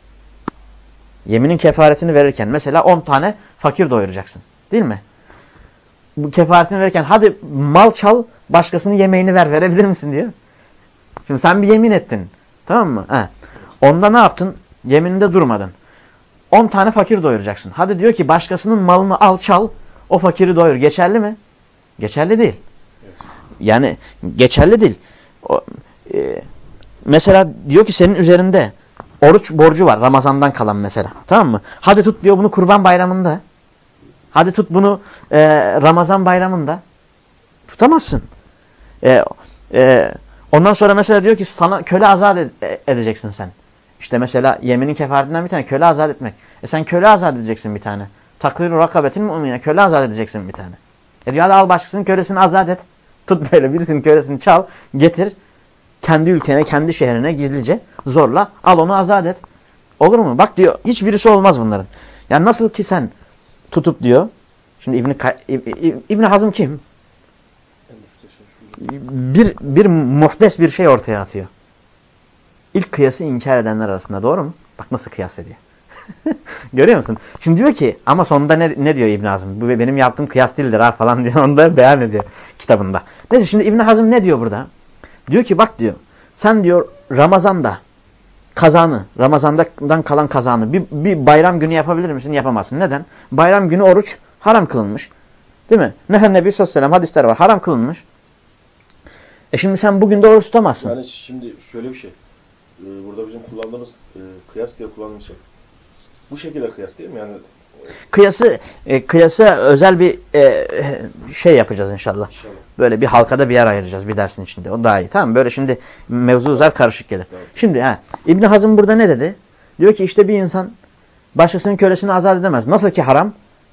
yeminin kefaretini verirken mesela on tane fakir doyuracaksın, değil mi? Bu kefaretini verirken hadi mal çal, başkasının yemeğini ver, verebilir misin diyor. Şimdi sen bir yemin ettin, tamam mı? He. Onda ne yaptın? Yemininde durmadın. on tane fakir doyuracaksın. Hadi diyor ki başkasının malını al çal, o fakiri doyur. Geçerli mi? Geçerli değil. Yani geçerli değil. O, e, mesela diyor ki senin üzerinde oruç borcu var Ramazan'dan kalan mesela. Tamam mı? Hadi tut diyor bunu Kurban Bayramı'nda. Hadi tut bunu e, Ramazan Bayramı'nda. Tutamazsın. E, e, ondan sonra mesela diyor ki sana köle azat ed edeceksin sen. İşte mesela yeminin kefaretinden bir tane köle azat etmek. E sen köle azat edeceksin bir tane. Takrir-u rakabetin mu'mine. Köle azat edeceksin bir tane. E diyor hadi al başkasının kölesini azat et. Tut böyle birisinin kölesini çal, getir. Kendi ülkene, kendi şehrine gizlice, zorla al onu azat et. Olur mu? Bak diyor hiçbirisi olmaz bunların. Yani nasıl ki sen tutup diyor. Şimdi İbn İbn Hazm kim? Bir bir muhdes bir şey ortaya atıyor. İlk kıyası inkar edenler arasında, doğru mu? Bak nasıl kıyas ediyor. Görüyor musun? Şimdi diyor ki ama sonunda ne, ne diyor İbn Hazm? Bu benim yaptığım kıyas değildir ha falan diyor. Onu da beyan ediyor kitabında. Neyse şimdi İbn Hazm ne diyor burada? Diyor ki bak diyor. Sen diyor Ramazan'da kazanı, Ramazan'dan kalan kazanı bir, bir bayram günü yapabilir misin? Yapamazsın. Neden? Bayram günü oruç haram kılınmış. Değil mi? Nehen Nebi sallallahu aleyhi ve sellem hadisler var. Haram kılınmış. E şimdi sen bugün de oruç tutamazsın. Yani şimdi şöyle bir şey. Ee, burada bizim kullandığımız e, kıyas diye kullandığımız şey. Bu şekilde kıyas değil mi? Yani Kıyası, e, kıyası özel bir e, şey yapacağız inşallah. inşallah. Böyle bir halkada bir yer ayıracağız bir dersin içinde. O daha iyi. Tamam mı? Böyle şimdi mevzu uzar karışık gelir. Evet. Şimdi ha, İbn Hazm burada ne dedi? Diyor ki işte bir insan başkasının kölesini azat edemez. Nasıl ki haram?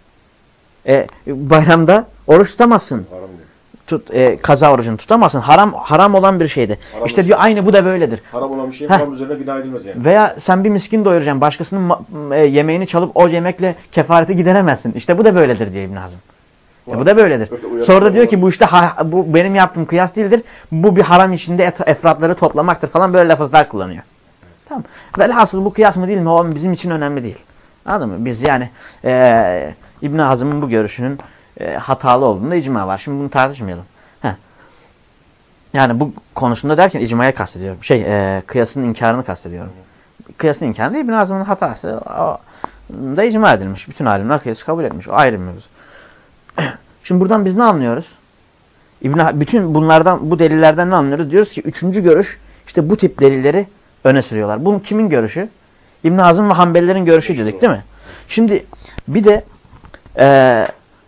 E, bayramda oruç tutamazsın. Haram değil. Tut, e, kaza orucunu tutamazsın. Haram haram olan bir şeydi. Haram işte olsun. diyor aynı bu da böyledir. Haram olan bir şeyin Heh. haram üzerine günah edilmez yani. Veya sen bir miskin doyuracaksın. Başkasının e, yemeğini çalıp o yemekle kefareti gideremezsin. İşte bu da böyledir diyor İbn Hazm. E, bu da böyledir. Sonra da diyor ki bu işte ha, bu benim yaptığım kıyas değildir. Bu bir haram içinde et, efratları toplamaktır falan böyle lafızlar kullanıyor. Tamam. Velhasıl bu kıyas mı değil mi? O bizim için önemli değil. Anladın mı? Biz yani e, İbn Hazm'ın bu görüşünün e, hatalı olduğunda icma var. Şimdi bunu tartışmayalım. Heh. Yani bu konusunda derken icmaya kastediyorum. Şey, e, kıyasın inkarını kastediyorum. Kıyasın inkarı değil, İbn Hazm'ın hatası. O da icma edilmiş. Bütün alimler kıyası kabul etmiş. O ayrı bir mevzu. Şimdi buradan biz ne anlıyoruz? İbn bütün bunlardan, bu delillerden ne anlıyoruz? Diyoruz ki üçüncü görüş, işte bu tip delilleri öne sürüyorlar. Bu kimin görüşü? İbn Hazm ve Hanbelilerin görüşü dedik değil mi? Şimdi bir de e,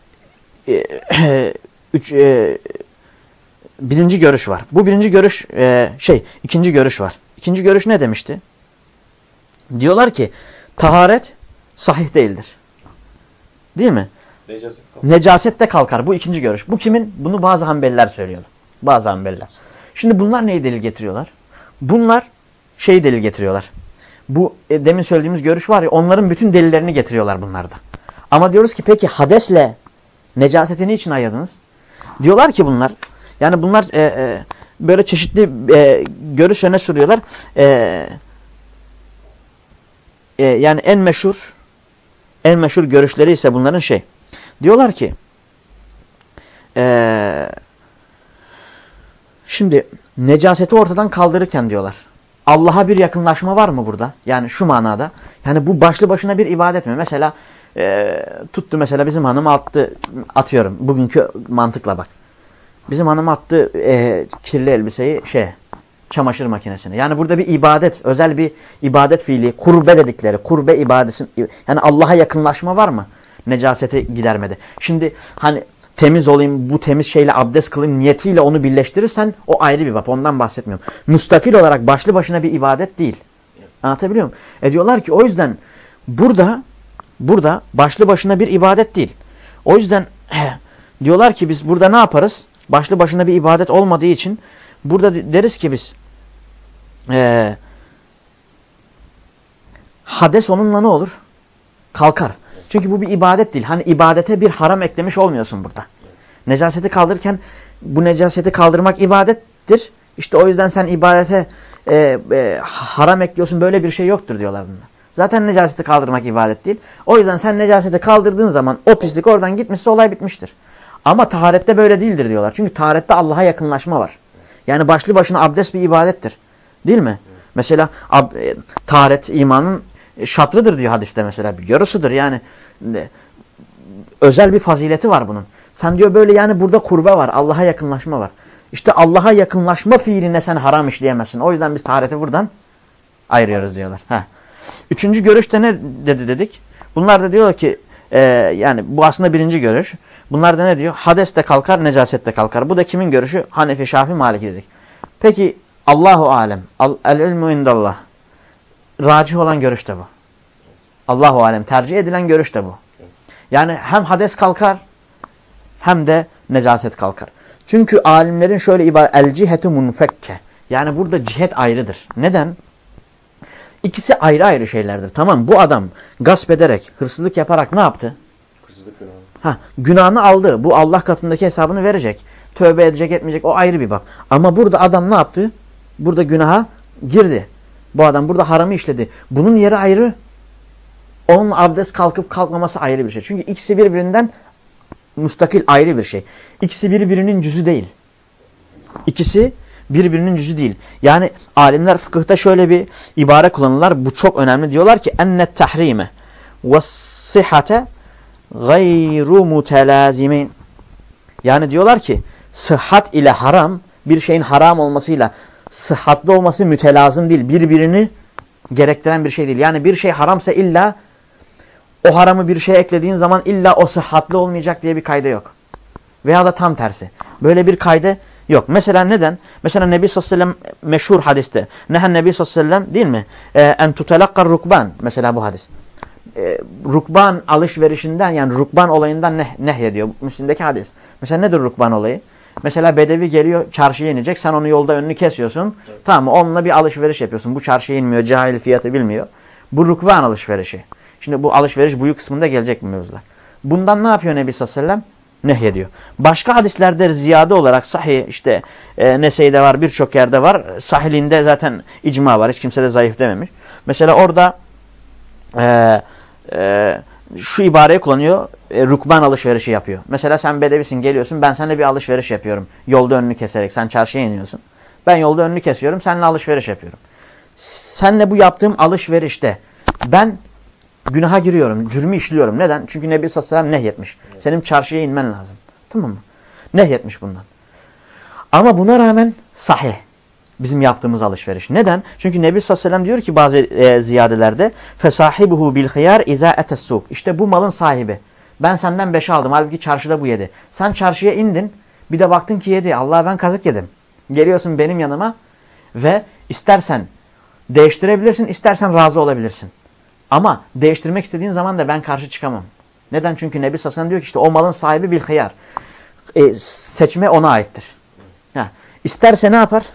e, üç, e, birinci görüş var. Bu birinci görüş e, şey, ikinci görüş var. İkinci görüş ne demişti? Diyorlar ki taharet sahih değildir. Değil mi? Necaset kalkar. Necaset de kalkar. Bu ikinci görüş. Bu kimin? Bunu bazı Hanbeliler söylüyorlar. Bazı Hanbeliler. Şimdi bunlar neyi delil getiriyorlar? Bunlar şeyi delil getiriyorlar. Bu e, demin söylediğimiz görüş var ya, onların bütün delillerini getiriyorlar bunlarda. Ama diyoruz ki peki hadesle necaseti niçin ayırdınız? Diyorlar ki bunlar, yani bunlar e, e, böyle çeşitli e, görüş öne sürüyorlar. E, e, yani en meşhur en meşhur görüşleri ise bunların şey. Diyorlar ki e, şimdi necaseti ortadan kaldırırken diyorlar. Allah'a bir yakınlaşma var mı burada? Yani şu manada. Yani bu başlı başına bir ibadet mi? Mesela e, tuttu mesela bizim hanım attı, atıyorum bugünkü mantıkla bak. Bizim hanım attı e, kirli elbiseyi şey çamaşır makinesine. Yani burada bir ibadet, özel bir ibadet fiili, kurbe dedikleri, kurbe ibadetin, yani Allah'a yakınlaşma var mı? Necaseti gidermedi. Şimdi hani temiz olayım, bu temiz şeyle abdest kılayım niyetiyle onu birleştirirsen o ayrı bir bab. Ondan bahsetmiyorum. Müstakil olarak başlı başına bir ibadet değil. Anlatabiliyor muyum? E diyorlar ki o yüzden burada burada başlı başına bir ibadet değil. O yüzden diyorlar ki biz burada ne yaparız? Başlı başına bir ibadet olmadığı için burada deriz ki biz e, hades onunla ne olur? Kalkar. Çünkü bu bir ibadet değil. Hani ibadete bir haram eklemiş olmuyorsun burada. Necaseti kaldırırken bu necaseti kaldırmak ibadettir. İşte o yüzden sen ibadete e, e, haram ekliyorsun. Böyle bir şey yoktur diyorlar bunlar. Zaten necaseti kaldırmak ibadet değil. O yüzden sen necaseti kaldırdığın zaman o pislik oradan gitmişse olay bitmiştir. Ama taharette böyle değildir diyorlar. Çünkü taharette Allah'a yakınlaşma var. Yani başlı başına abdest bir ibadettir. Değil mi? Mesela ab, e, taharet imanın şatrıdır diyor hadiste mesela. Bir yarısıdır yani. Özel bir fazileti var bunun. Sen diyor böyle yani burada kurbe var. Allah'a yakınlaşma var. İşte Allah'a yakınlaşma fiiline sen haram işleyemezsin. O yüzden biz tahareti buradan ayırıyoruz diyorlar. Heh. Üçüncü görüşte ne dedi dedik? Bunlar da diyor ki e, yani bu aslında birinci görüş. Bunlar da ne diyor? Hades de kalkar, necaset de kalkar. Bu da kimin görüşü? Hanefi, Şafi, Maliki dedik. Peki Allahu alem. El-ilmu indallah. Racih olan görüş de bu. Allahu alem. Tercih edilen görüş de bu. Yani hem hades kalkar hem de necaset kalkar. Çünkü alimlerin şöyle ibaret el cihetu munfekke. Yani burada cihet ayrıdır. Neden? İkisi ayrı ayrı şeylerdir. Tamam, bu adam gasp ederek, hırsızlık yaparak ne yaptı? Hırsızlık günahı. Ha, günahını aldı. Bu Allah katındaki hesabını verecek. Tövbe edecek, etmeyecek, o ayrı bir bak. Ama burada adam ne yaptı? Burada günaha girdi. Bu adam burada haramı işledi. Bunun yeri ayrı. Onun abdest kalkıp kalkmaması ayrı bir şey. Çünkü ikisi birbirinden müstakil ayrı bir şey. İkisi birbirinin cüzü değil. İkisi birbirinin cüzü değil. Yani alimler fıkıhta şöyle bir ibare kullanırlar. Bu çok önemli. Diyorlar ki ennet tahrime ve sıhhate gayru mutelazimin. Yani diyorlar ki sıhhat ile haram, bir şeyin haram olmasıyla sıhhatli olması mütelazım değil. Birbirini gerektiren bir şey değil. Yani bir şey haramsa illa o haramı bir şeye eklediğin zaman illa o sıhhatli olmayacak diye bir kayda yok. Veya da tam tersi. Böyle bir kayda yok. Mesela neden? Mesela Nebi sallallahu aleyhi ve sellem meşhur hadiste. Nehen Nebi sallallahu aleyhi ve sellem değil mi? En tutelakkar rukban. Mesela bu hadis. E, rukban alışverişinden yani rukban olayından neh, nehyediyor. Müslim'deki hadis. Mesela nedir rukban olayı? Mesela bedevi geliyor çarşıya inecek. Sen onu yolda önünü kesiyorsun. Evet. Tamam mı? Onunla bir alışveriş yapıyorsun. Bu çarşıya inmiyor. Cahil fiyatı bilmiyor. Bu rukban alışverişi. Şimdi bu alışveriş buyu kısmında gelecek bu mevzular. Bundan ne yapıyor Nebi sallallahu aleyhi ve sellem? Nehyediyor. Başka hadislerde ziyade olarak sahih işte e, Nesey'de var, birçok yerde var. Sahilinde zaten icma var. Hiç kimse de zayıf dememiş. Mesela orada e, e, şu ibareyi kullanıyor. E, rukban alışverişi yapıyor. Mesela sen bedevisin, geliyorsun. Ben seninle bir alışveriş yapıyorum. Yolda önünü keserek. Sen çarşıya iniyorsun. Ben yolda önünü kesiyorum. Seninle alışveriş yapıyorum. Seninle bu yaptığım alışverişte ben günaha giriyorum. Cürmü işliyorum. Neden? Çünkü Nebi sallallahu aleyhi ve sellem nehyetmiş. Evet. Senin çarşıya inmen lazım. Tamam mı? Nehyetmiş bundan. Ama buna rağmen sahih. Bizim yaptığımız alışveriş. Neden? Çünkü Nebi sallallahu aleyhi ve sellem diyor ki bazı e, ziyadelerde fesahibuhu bil khiyar iza etessuk. İşte bu malın sahibi. Ben senden beşe aldım. Halbuki çarşıda bu yedi. Sen çarşıya indin. Bir de baktın ki yedi. Allah ben kazık yedim. Geliyorsun benim yanıma ve istersen değiştirebilirsin, istersen razı olabilirsin. Ama değiştirmek istediğin zaman da ben karşı çıkamam. Neden? Çünkü Nebi sallallahu aleyhi ve sellem diyor ki işte o malın sahibi bil khiyar. E, seçme ona aittir. Ha. İsterse ne yapar?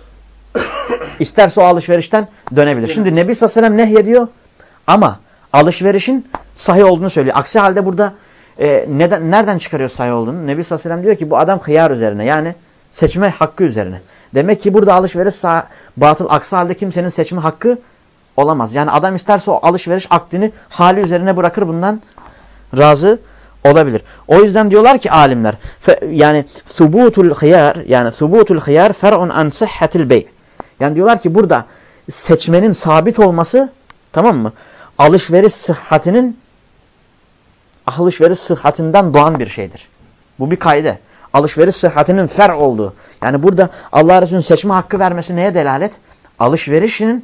İsterse o alışverişten dönebilir. Şimdi Nebi sallallahu aleyhi ve sellem nehyediyor ama alışverişin sahih olduğunu söylüyor. Aksi halde burada e, neden, nereden çıkarıyor sahih olduğunu? Nebi sallallahu aleyhi ve sellem diyor ki bu adam hıyar üzerine, yani seçme hakkı üzerine. Demek ki burada alışveriş sağ, batıl, aksi halde kimsenin seçme hakkı olamaz. Yani adam isterse o alışveriş akdini hali üzerine bırakır, bundan razı olabilir. O yüzden diyorlar ki alimler yani thubutul hıyar yani thubutul hıyar fer'un an sihhatil bey'. Yani diyorlar ki burada seçmenin sabit olması, tamam mı? Alışveriş sıhhatinin alışveriş sıhhatinden doğan bir şeydir. Bu bir kaide. Alışveriş sıhhatinin fer olduğu. Yani burada Allah Resulü'nün seçme hakkı vermesi neye delalet? Alışverişin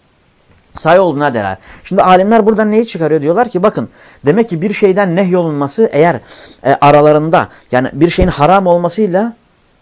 sahih olduğuna delalet. Şimdi alimler buradan neyi çıkarıyor? Diyorlar ki bakın, demek ki bir şeyden nehyolunması eğer e, aralarında, yani bir şeyin haram olmasıyla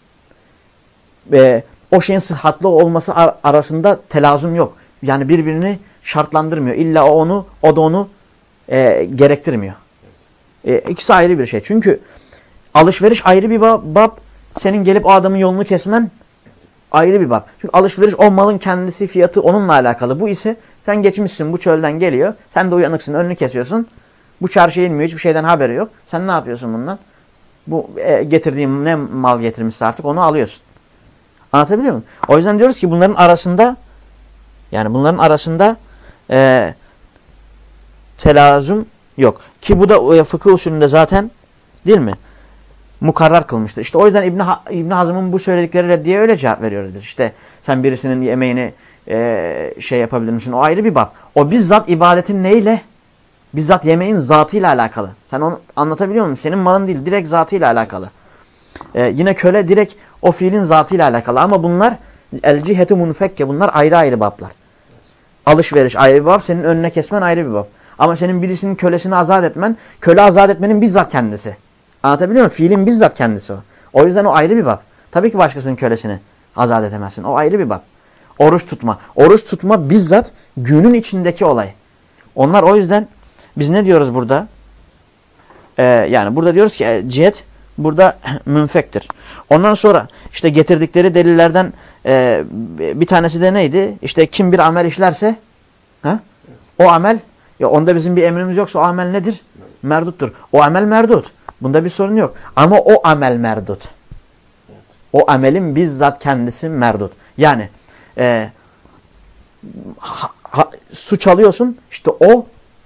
e, o şeyin sıhhatli olması ar arasında telazum yok. Yani birbirini şartlandırmıyor. İlla o onu, o da onu e, gerektirmiyor. E, ikisi ayrı bir şey. Çünkü alışveriş ayrı bir bab, senin gelip o adamın yolunu kesmen ayrı bir bab. Çünkü alışveriş o malın kendisi, fiyatı onunla alakalı. Bu ise sen geçmişsin, bu çölden geliyor. Sen de uyanıksın, önünü kesiyorsun. Bu çarşıya inmiyor, hiçbir şeyden haberi yok. Sen ne yapıyorsun bundan? Bu e, getirdiğin ne mal getirmişse artık onu alıyorsun. Anlatabiliyor muyum? O yüzden diyoruz ki bunların arasında, yani bunların arasında e, telazum yok. Ki bu da e, fıkıh usulünde zaten, değil mi? Mukarrar kılmıştır. İşte o yüzden İbn, ha İbn Hazm'ın bu söyledikleri reddiye öyle cevap veriyoruz biz. İşte sen birisinin yemeğini e, şey yapabilir misin? O ayrı bir bab. O bizzat ibadetin neyle? Bizzat yemeğin zatıyla alakalı. Sen onu anlatabiliyor musun? Senin malın değil, direkt zatıyla alakalı. E, yine köle direkt o fiilin zatıyla alakalı. Ama bunlar el cihetu munfekke. Bunlar ayrı ayrı bablar. Alışveriş ayrı bir bab. Senin önüne kesmen ayrı bir bab. Ama senin birisinin kölesini azat etmen, köle azat etmenin bizzat kendisi. Anlatabiliyor muyum? Fiilin bizzat kendisi o. O yüzden o ayrı bir bab. Tabii ki başkasının kölesini azat edemezsin. O ayrı bir bab. Oruç tutma. Oruç tutma bizzat günün içindeki olay. Onlar o yüzden biz ne diyoruz burada? Ee, yani burada diyoruz ki e, cihet burada münfektir. Ondan sonra işte getirdikleri delillerden e, bir tanesi de neydi? İşte kim bir amel işlerse ha? O amel, ya onda bizim bir emrimiz yoksa o amel nedir? Merduttur. O amel merdut. Bunda bir sorun yok. Ama o amel merdut. O amelin bizzat kendisi merdut. Yani e, ha, ha, su çalıyorsun, işte o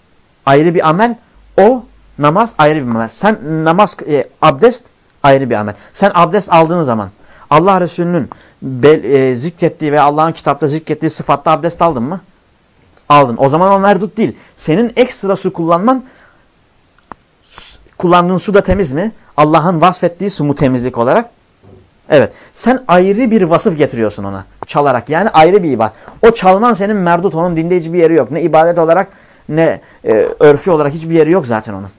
ayrı bir amel. O namaz ayrı bir amel. Sen namaz, e, abdest ayrı bir amel. Sen abdest aldığın zaman Allah Resulü'nün e, zikrettiği ve Allah'ın kitapta zikrettiği sıfatla abdest aldın mı? Aldın. O zaman o merdut değil. Senin ekstra su kullanman, kullandığın su da temiz mi? Allah'ın vasfettiği su mu temizlik olarak? Evet. Sen ayrı bir vasıf getiriyorsun ona. Çalarak. Yani ayrı bir ibadet. O çalman senin merdut. Onun dinde hiçbir yeri yok. Ne ibadet olarak ne e, örfü olarak hiçbir yeri yok zaten onun.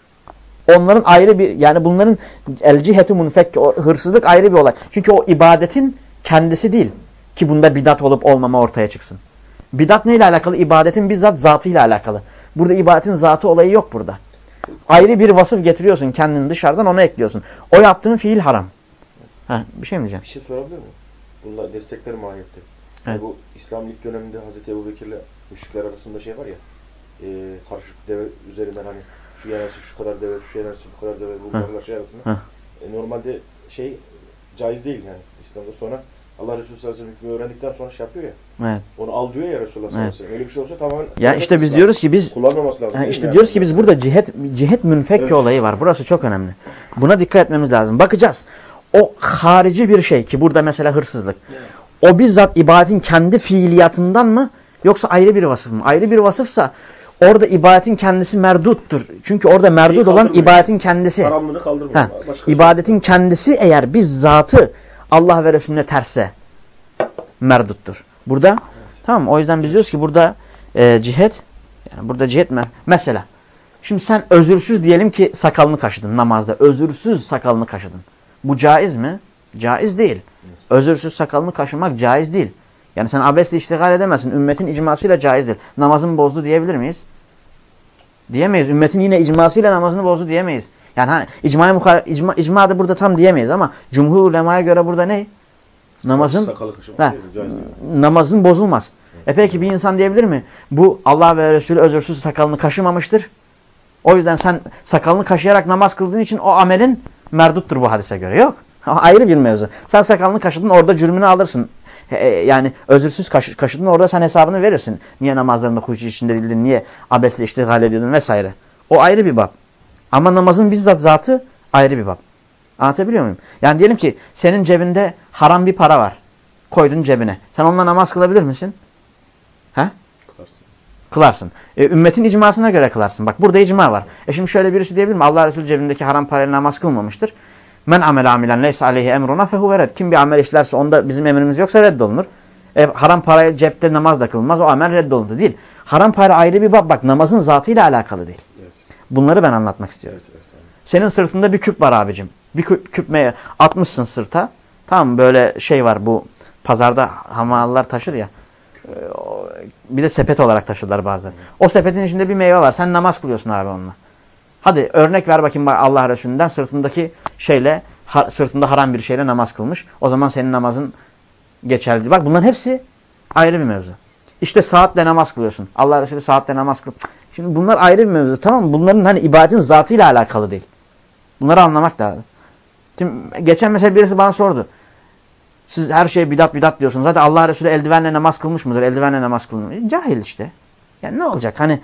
Onların ayrı bir, yani bunların el cihetu munfekke, o hırsızlık ayrı bir olay. Çünkü o ibadetin kendisi değil ki bunda bidat olup olmama ortaya çıksın. Bidat neyle alakalı? İbadetin bizzat zatıyla alakalı. Burada ibadetin zatı olayı yok burada. Ayrı bir vasıf getiriyorsun kendini, dışarıdan onu ekliyorsun. O yaptığın fiil haram. Ha, bir şey mi diyeceğim? Bir şey sorabilir miyim? Bunlar destekler mahiyette. Evet. Yani bu İslam ilk döneminde Hazreti Ebubekir'le müşrikler arasında şey var ya, e, karşılıklı deve üzerinden hani şu yanarsı şu kadar deve, şu yanarsı bu kadar deve, Rumlarla şey arasında. E, normalde şey caiz değil yani İslam'da. Sonra Allah Resulü sallallahu aleyhi ve sellem hükmü öğrendikten sonra şey yapıyor ya. Evet. Onu al diyor ya Resulullah sallallahu aleyhi ve sellem. Öyle bir şey olsa tamamen ya işte biz diyoruz ki biz kullanmaması lazım. Ha, işte yani diyoruz ki biz burada cihet cihet münfekke evet. olayı var. Burası çok önemli. Buna dikkat etmemiz lazım. Bakacağız. O harici bir şey ki burada mesela hırsızlık. Evet. O bizzat ibadetin kendi fiiliyatından mı yoksa ayrı bir vasıf mı? Ayrı bir vasıfsa orada ibadetin kendisi merduttur. Çünkü orada merdut olan ibadetin kendisi. Haramlığını kaldırmıyor. İbadetin kendisi eğer bizzatı Allah ve Resulüne tersse merduttur. Burada evet. Tamam o yüzden biz diyoruz ki burada e, cihet yani burada cihet mi? Mesela şimdi sen özürsüz diyelim ki sakalını kaşıdın namazda. Özürsüz sakalını kaşıdın. Bu caiz mi? Caiz değil. Evet. Özürsüz sakalını kaşımak caiz değil. Yani sen abesle iştigal edemezsin. Ümmetin icmasıyla caiz değil. Namazını bozdu diyebilir miyiz? Diyemeyiz. Ümmetin yine icmasıyla namazını bozdu diyemeyiz. Yani hani icma, icma, icma da burada tam diyemeyiz ama cumhur ulemaya göre burada ne? Namazın he, namazın bozulmaz. Evet. E peki bir insan diyebilir mi? Bu Allah ve Resulü özürsüz sakalını kaşımamıştır. O yüzden sen sakalını kaşıyarak namaz kıldığın için o amelin merduttur bu hadise göre. Yok. Ayrı bir mevzu. Sen sakalını kaşıdın orada cürmünü alırsın. E, yani özürsüz kaş, kaşıdın orada sen hesabını verirsin. Niye namazlarında huşu içinde değildin? Niye abesle iştigal ediyordun vesaire. O ayrı bir bab. Ama namazın bizzat zatı ayrı bir bab. Anlatabiliyor muyum? Yani diyelim ki senin cebinde haram bir para var. Koydun cebine. Sen onunla namaz kılabilir misin? He? Kılarsın. Kılarsın. E, ümmetin icmasına göre kılarsın. Bak burada icma var. E şimdi şöyle birisi diyebilir mi? Allah Resulü cebindeki haram parayla namaz kılmamıştır. Men amel amilen leysa aleyhi emruna fehu vered. Kim bir amel işlerse onda bizim emrimiz yoksa reddolunur. E, haram parayla cepte namaz da kılınmaz. O amel reddolundu değil. Haram para ayrı bir bab. Bak namazın zatıyla alakalı değil. Evet. Bunları ben anlatmak istiyorum. Evet, evet, evet. Senin sırtında bir küp var abicim. Bir küp, küpmeye atmışsın sırta. Tamam böyle şey var bu pazarda hamallar taşır ya. Bir de sepet olarak taşırlar bazen. O sepetin içinde bir meyve var. Sen namaz kılıyorsun abi onunla. Hadi örnek ver bakayım Allah Resulü'nden sırtındaki şeyle, ha, sırtında haram bir şeyle namaz kılmış. O zaman senin namazın geçerli. Bak bunların hepsi ayrı bir mevzu. İşte saatle namaz kılıyorsun. Allah Resulü saatle namaz kıl. Şimdi bunlar ayrı bir mevzu, tamam mı? Bunların hani ibadetin zatıyla alakalı değil. Bunları anlamak lazım. Şimdi geçen mesela birisi bana sordu. Siz her şeye bidat bidat diyorsunuz. Zaten Allah Resulü eldivenle namaz kılmış mıdır? Eldivenle namaz kılmış. Cahil işte. Yani ne olacak? Hani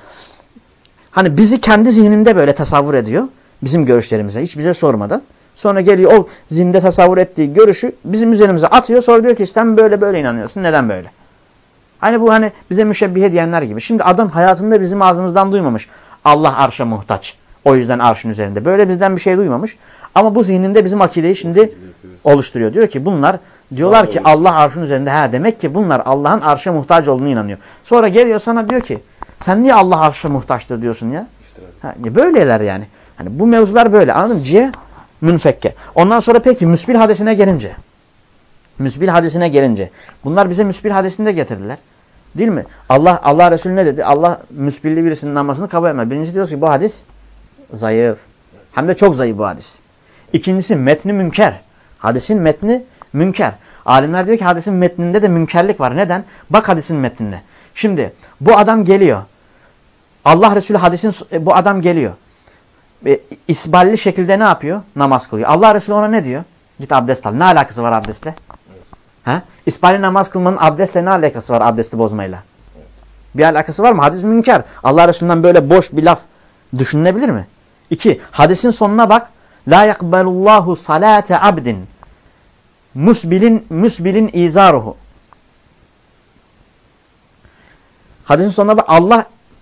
hani bizi kendi zihninde böyle tasavvur ediyor. Bizim görüşlerimize. Hiç bize sormadan. Sonra geliyor o zihinde tasavvur ettiği görüşü bizim üzerimize atıyor. Sonra diyor ki sen böyle böyle inanıyorsun. Neden böyle? Hani bu hani bize müşebbihe diyenler gibi. Şimdi adam hayatında bizim ağzımızdan duymamış. Allah arşa muhtaç. O yüzden arşın üzerinde. Böyle bizden bir şey duymamış. Ama bu zihninde bizim akideyi şimdi oluşturuyor. Diyor ki bunlar diyorlar ki Allah arşın üzerinde. Ha demek ki bunlar Allah'ın arşa muhtaç olduğunu inanıyor. Sonra geliyor sana diyor ki sen niye Allah arşa muhtaçtır diyorsun ya? Ha, böyleler yani. Hani bu mevzular böyle. Anladın mı? Cihe münfekke. Ondan sonra peki müsbil hadisine gelince. Müsbil hadisine gelince. Bunlar bize müsbil hadisini de getirdiler. Değil mi? Allah Allah Resulü ne dedi? Allah müsbilli birisinin namazını kabul etmez. Birincisi diyoruz ki bu hadis zayıf. Hem de çok zayıf bu hadis. İkincisi metni münker. Hadisin metni münker. Alimler diyor ki hadisin metninde de münkerlik var. Neden? Bak hadisin metnine. Şimdi bu adam geliyor. Allah Resulü hadisin bu adam geliyor. E, isballi şekilde ne yapıyor? Namaz kılıyor. Allah Resulü ona ne diyor? Git abdest al. Ne alakası var abdestle? Evet. Ha? İsballi namaz kılmanın abdestle ne alakası var abdesti bozmayla? Evet. Bir alakası var mı? Hadis münker. Allah Resulü'nden böyle boş bir laf düşünülebilir mi? İki, hadisin sonuna bak. La yakbelullahu salate abdin musbilin musbilin izaruhu. Hadisin sonuna bak. Allah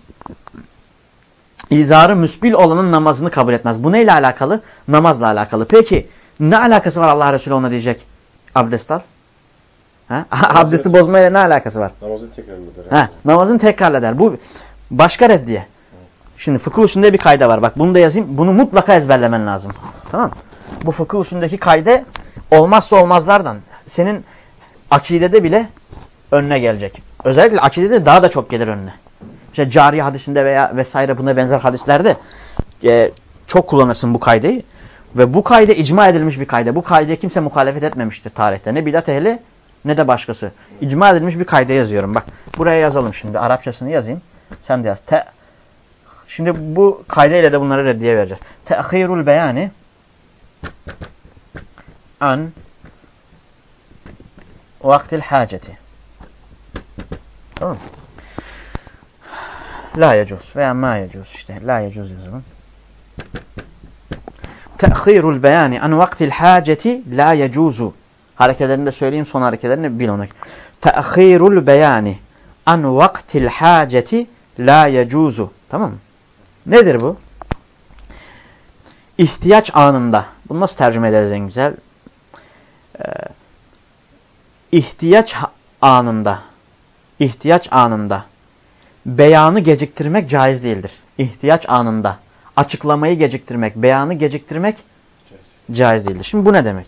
izarı müsbil olanın namazını kabul etmez. Bu neyle alakalı? Namazla alakalı. Peki ne alakası var Allah Resulü ona diyecek? Abdest al. Ha? Abdesti bozmayla ne alakası var? Namazın tekrarlı der. Ha, namazın tekrarlı der. Bu başka reddiye. Hı. Şimdi fıkıh usulünde bir kayda var. Bak bunu da yazayım. Bunu mutlaka ezberlemen lazım. Tamam. Bu fıkıh usulündeki kayde olmazsa olmazlardan. Senin akidede bile önüne gelecek. Özellikle akidede daha da çok gelir önüne. İşte cari hadisinde veya vesaire buna benzer hadislerde e, çok kullanırsın bu kaydeyi. Ve bu kayde icma edilmiş bir kayde. Bu kaydeye kimse muhalefet etmemiştir tarihte. Ne bidat ehli ne de başkası. İcma edilmiş bir kayda yazıyorum. Bak buraya yazalım şimdi. Arapçasını yazayım. Sen de yaz. Te şimdi bu kaydeyle de bunları reddiye vereceğiz. Te'khirul beyani an vaktil haceti. Tamam. La yecuz veya ma yecuz işte. La yecuz yazalım. Te'khirul beyani an vaktil haceti la yecuzu. Harekelerini de söyleyeyim, son harekelerini bil onu. Te'khirul beyani an vaktil haceti la yecuzu. Tamam mı? Nedir bu? İhtiyaç anında. Bunu nasıl tercüme ederiz en güzel? Ee, ihtiyaç anında. İhtiyaç anında. Beyanı geciktirmek caiz değildir. İhtiyaç anında. Açıklamayı geciktirmek, beyanı geciktirmek caiz değildir. Şimdi bu ne demek?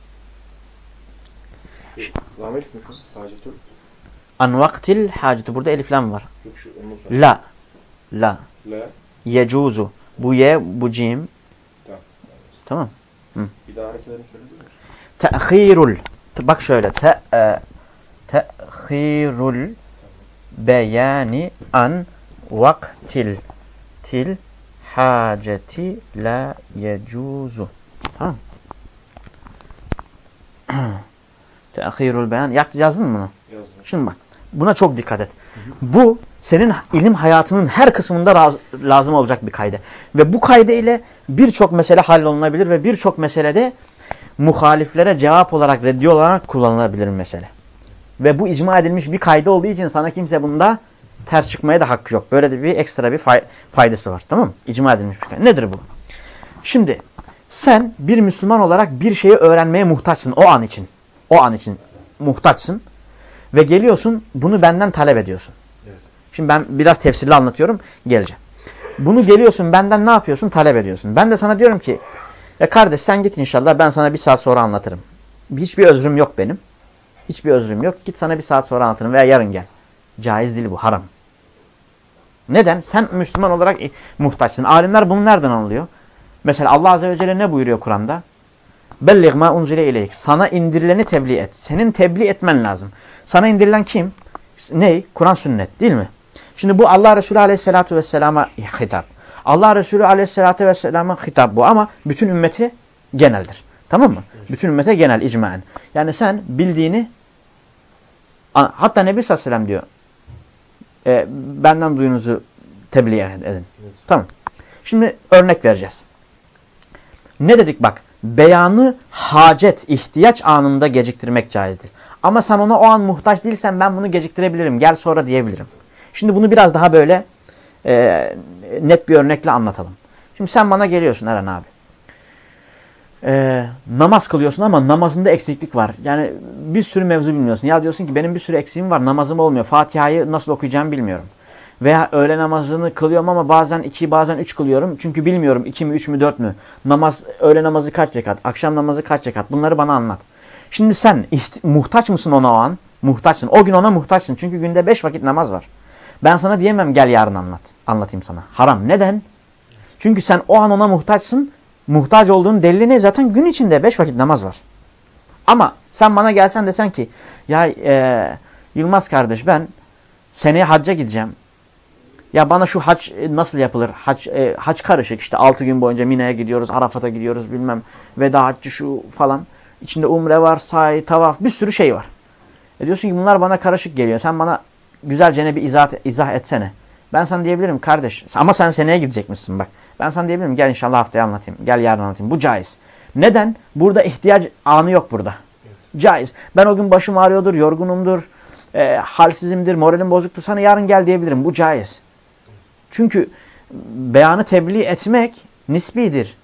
An vaktil haceti. Burada elif lam var. Yok, şu, la. La. La. Yecuzu. Bu ye, bu cim. Tamam. Tamam. Hı. Bir daha hareketlerini söyleyebilir misin? Te'khirul. Bak şöyle. Te, e, te'khirul beyani an vaktil til haceti la yecuzu. Tamam. Te'khirul beyan. Yazdın mı bunu? Yazdım. Şimdi bak. Buna çok dikkat et. Bu senin ilim hayatının her kısmında lazım olacak bir kayde. Ve bu kayde ile birçok mesele hallolunabilir ve birçok meselede muhaliflere cevap olarak, reddi olarak kullanılabilir bir mesele. Ve bu icma edilmiş bir kayda olduğu için sana kimse bunda ters çıkmaya da hakkı yok. Böyle de bir ekstra bir faydası var. Tamam mı? İcma edilmiş bir kayda. Nedir bu? Şimdi sen bir Müslüman olarak bir şeyi öğrenmeye muhtaçsın o an için. O an için muhtaçsın. Ve geliyorsun bunu benden talep ediyorsun. Evet. Şimdi ben biraz tefsirli anlatıyorum. Geleceğim. Bunu geliyorsun benden ne yapıyorsun? Talep ediyorsun. Ben de sana diyorum ki ya kardeş sen git inşallah ben sana bir saat sonra anlatırım. Hiçbir özrüm yok benim. Hiçbir özrüm yok. Git sana bir saat sonra anlatırım veya yarın gel. Caiz değil bu. Haram. Neden? Sen Müslüman olarak muhtaçsın. Alimler bunu nereden anlıyor? Mesela Allah Azze ve Celle ne buyuruyor Kur'an'da? Belliğ ma unzile ileyk. Sana indirileni tebliğ et. Senin tebliğ etmen lazım. Sana indirilen kim? Ne? Kur'an sünnet değil mi? Şimdi bu Allah Resulü Aleyhisselatü Vesselam'a hitap. Allah Resulü Aleyhisselatü Vesselam'a hitap bu ama bütün ümmeti geneldir. Tamam mı? Bütün ümmete genel icmaen. Yani sen bildiğini hatta Nebi sallallahu aleyhi ve sellem diyor e, benden duyunuzu tebliğ edin. Evet. Tamam. Şimdi örnek vereceğiz. Ne dedik bak? Beyanı hacet, ihtiyaç anında geciktirmek caizdir. Ama sen ona o an muhtaç değilsen ben bunu geciktirebilirim. Gel sonra diyebilirim. Şimdi bunu biraz daha böyle e, net bir örnekle anlatalım. Şimdi sen bana geliyorsun Eren abi. E, namaz kılıyorsun ama namazında eksiklik var. Yani bir sürü mevzu bilmiyorsun. Ya diyorsun ki benim bir sürü eksiğim var. Namazım olmuyor. Fatiha'yı nasıl okuyacağımı bilmiyorum. Veya öğle namazını kılıyorum ama bazen iki bazen üç kılıyorum. Çünkü bilmiyorum iki mi üç mü dört mü. Namaz, öğle namazı kaç rekat, akşam namazı kaç rekat. Bunları bana anlat. Şimdi sen muhtaç mısın ona o an? Muhtaçsın. O gün ona muhtaçsın. Çünkü günde beş vakit namaz var. Ben sana diyemem gel yarın anlat. Anlatayım sana. Haram. Neden? Çünkü sen o an ona muhtaçsın. Muhtaç olduğun delili ne? Zaten gün içinde beş vakit namaz var. Ama sen bana gelsen desen ki ya e, Yılmaz kardeş ben seneye hacca gideceğim. Ya bana şu hac nasıl yapılır? Hac, e, hac karışık işte altı gün boyunca Mina'ya gidiyoruz, Arafat'a gidiyoruz bilmem. Veda haccı şu falan. İçinde umre var, sahi, tavaf bir sürü şey var. E diyorsun ki bunlar bana karışık geliyor. Sen bana güzelce bir izah, izah etsene. Ben sana diyebilirim kardeş ama sen seneye gidecekmişsin bak. Ben sana diyebilirim gel inşallah haftaya anlatayım. Gel yarın anlatayım. Bu caiz. Neden? Burada ihtiyaç anı yok burada. Evet. Caiz. Ben o gün başım ağrıyordur, yorgunumdur, e, halsizimdir, moralim bozuktur. Sana yarın gel diyebilirim. Bu caiz. Çünkü beyanı tebliğ etmek nisbidir.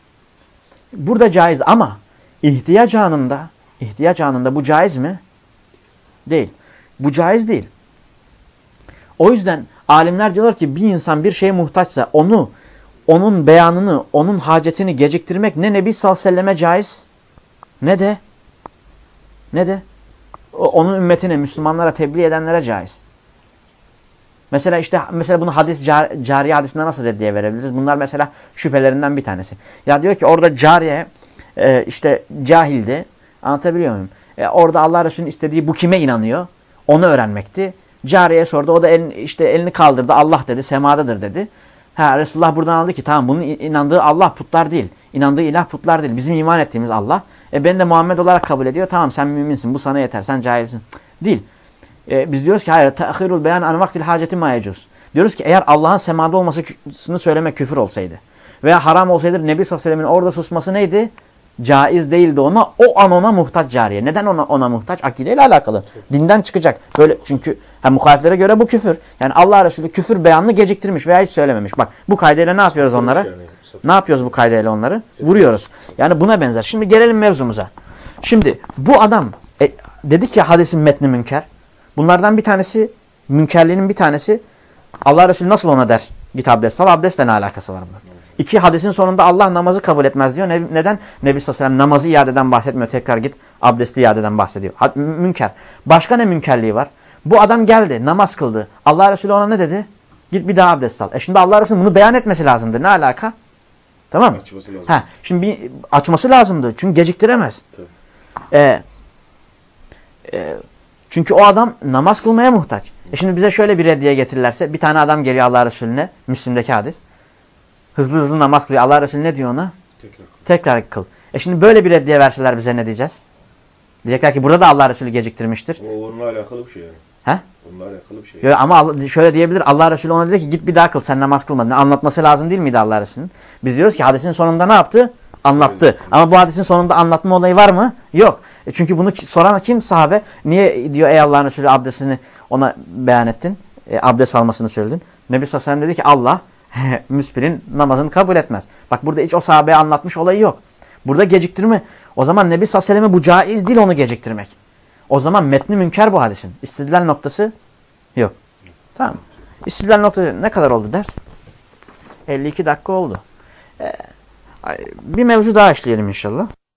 Burada caiz ama ihtiyaç anında, ihtiyaç anında bu caiz mi? Değil. Bu caiz değil. O yüzden alimler diyorlar ki bir insan bir şeye muhtaçsa onu, onun beyanını, onun hacetini geciktirmek ne Nebi sallallahu aleyhi ve selleme caiz ne de ne de onun ümmetine, Müslümanlara tebliğ edenlere caiz. Mesela işte mesela bunu hadis cariye hadisinde nasıl reddiye verebiliriz? Bunlar mesela şüphelerinden bir tanesi. Ya diyor ki orada cariye e, işte cahildi. Anlatabiliyor muyum? E, orada Allah Resulü'nün istediği bu kime inanıyor? Onu öğrenmekti. Cariye sordu. O da elini, işte elini kaldırdı. Allah dedi. Semadadır dedi. Ha, Resulullah buradan aldı ki tamam bunun inandığı Allah putlar değil. İnandığı ilah putlar değil. Bizim iman ettiğimiz Allah. E beni de Muhammed olarak kabul ediyor. Tamam sen müminsin. Bu sana yeter. Sen cahilsin. Değil. E, biz diyoruz ki hayır. Te'khirul beyan an vaktil haceti ma yecuz. Diyoruz ki eğer Allah'ın semada olmasını söylemek küfür olsaydı veya haram olsaydı Nebi sallallahu aleyhi ve sellem'in orada susması neydi? Caiz değildi ona. O an ona muhtaç cariye. Neden ona ona muhtaç? Akideyle alakalı. Dinden çıkacak. Böyle çünkü hem muhaliflere göre bu küfür. Yani Allah Resulü küfür beyanını geciktirmiş veya hiç söylememiş. Bak bu kaydıyla ne yapıyoruz onlara? Ne yapıyoruz bu kaydıyla onları? Vuruyoruz. Yani buna benzer. Şimdi gelelim mevzumuza. Şimdi bu adam e, dedi ki hadisin metni münker. Bunlardan bir tanesi, münkerliğinin bir tanesi Allah Resulü nasıl ona der? Git abdest al. Abdestle ne alakası var bunun? İki hadisin sonunda Allah namazı kabul etmez diyor. Ne, neden? Nebi sallallahu aleyhi ve sellem namazı iadeden bahsetmiyor. Tekrar git abdesti iadeden bahsediyor. Münker. Başka ne münkerliği var? Bu adam geldi, namaz kıldı. Allah Resulü ona ne dedi? Git bir daha abdest al. E şimdi Allah Resulü bunu beyan etmesi lazımdı. Ne alaka? Tamam mı? Açması lazım. Ha, şimdi bir, açması lazımdı. Çünkü geciktiremez. Ee, e, çünkü o adam namaz kılmaya muhtaç. E şimdi bize şöyle bir reddiye getirirlerse bir tane adam geliyor Allah Resulüne. Müslim'deki hadis. Hızlı hızlı namaz kılıyor. Allah Resulü ne diyor ona? Tekrar kıl. Tekrar kıl. E şimdi böyle bir reddiye verseler bize ne diyeceğiz? Diyecekler ki burada da Allah Resulü geciktirmiştir. O onunla alakalı bir şey yani. He? Onunla alakalı bir şey. Yo, ama şöyle diyebilir. Allah Resulü ona dedi ki git bir daha kıl. Sen namaz kılmadın. Anlatması lazım değil miydi Allah Resulü'nün? Biz diyoruz ki hadisin sonunda ne yaptı? Anlattı. Evet. Ama bu hadisin sonunda anlatma olayı var mı? Yok. E çünkü bunu soran kim sahabe? Niye diyor ey Allah'ın Resulü abdestini ona beyan ettin? E, abdest almasını söyledin. Nebi sallallahu aleyhi ve sellem dedi ki Allah müsbirin namazını kabul etmez. Bak burada hiç o sahabeye anlatmış olayı yok. Burada geciktirme. O zaman Nebi sallallahu aleyhi ve sellem'e bu caiz değil onu geciktirmek. O zaman metni münker bu hadisin. İstidlal noktası yok. Tamam. İstidlal noktası ne kadar oldu ders? elli iki dakika oldu. Ee, bir mevzu daha işleyelim inşallah.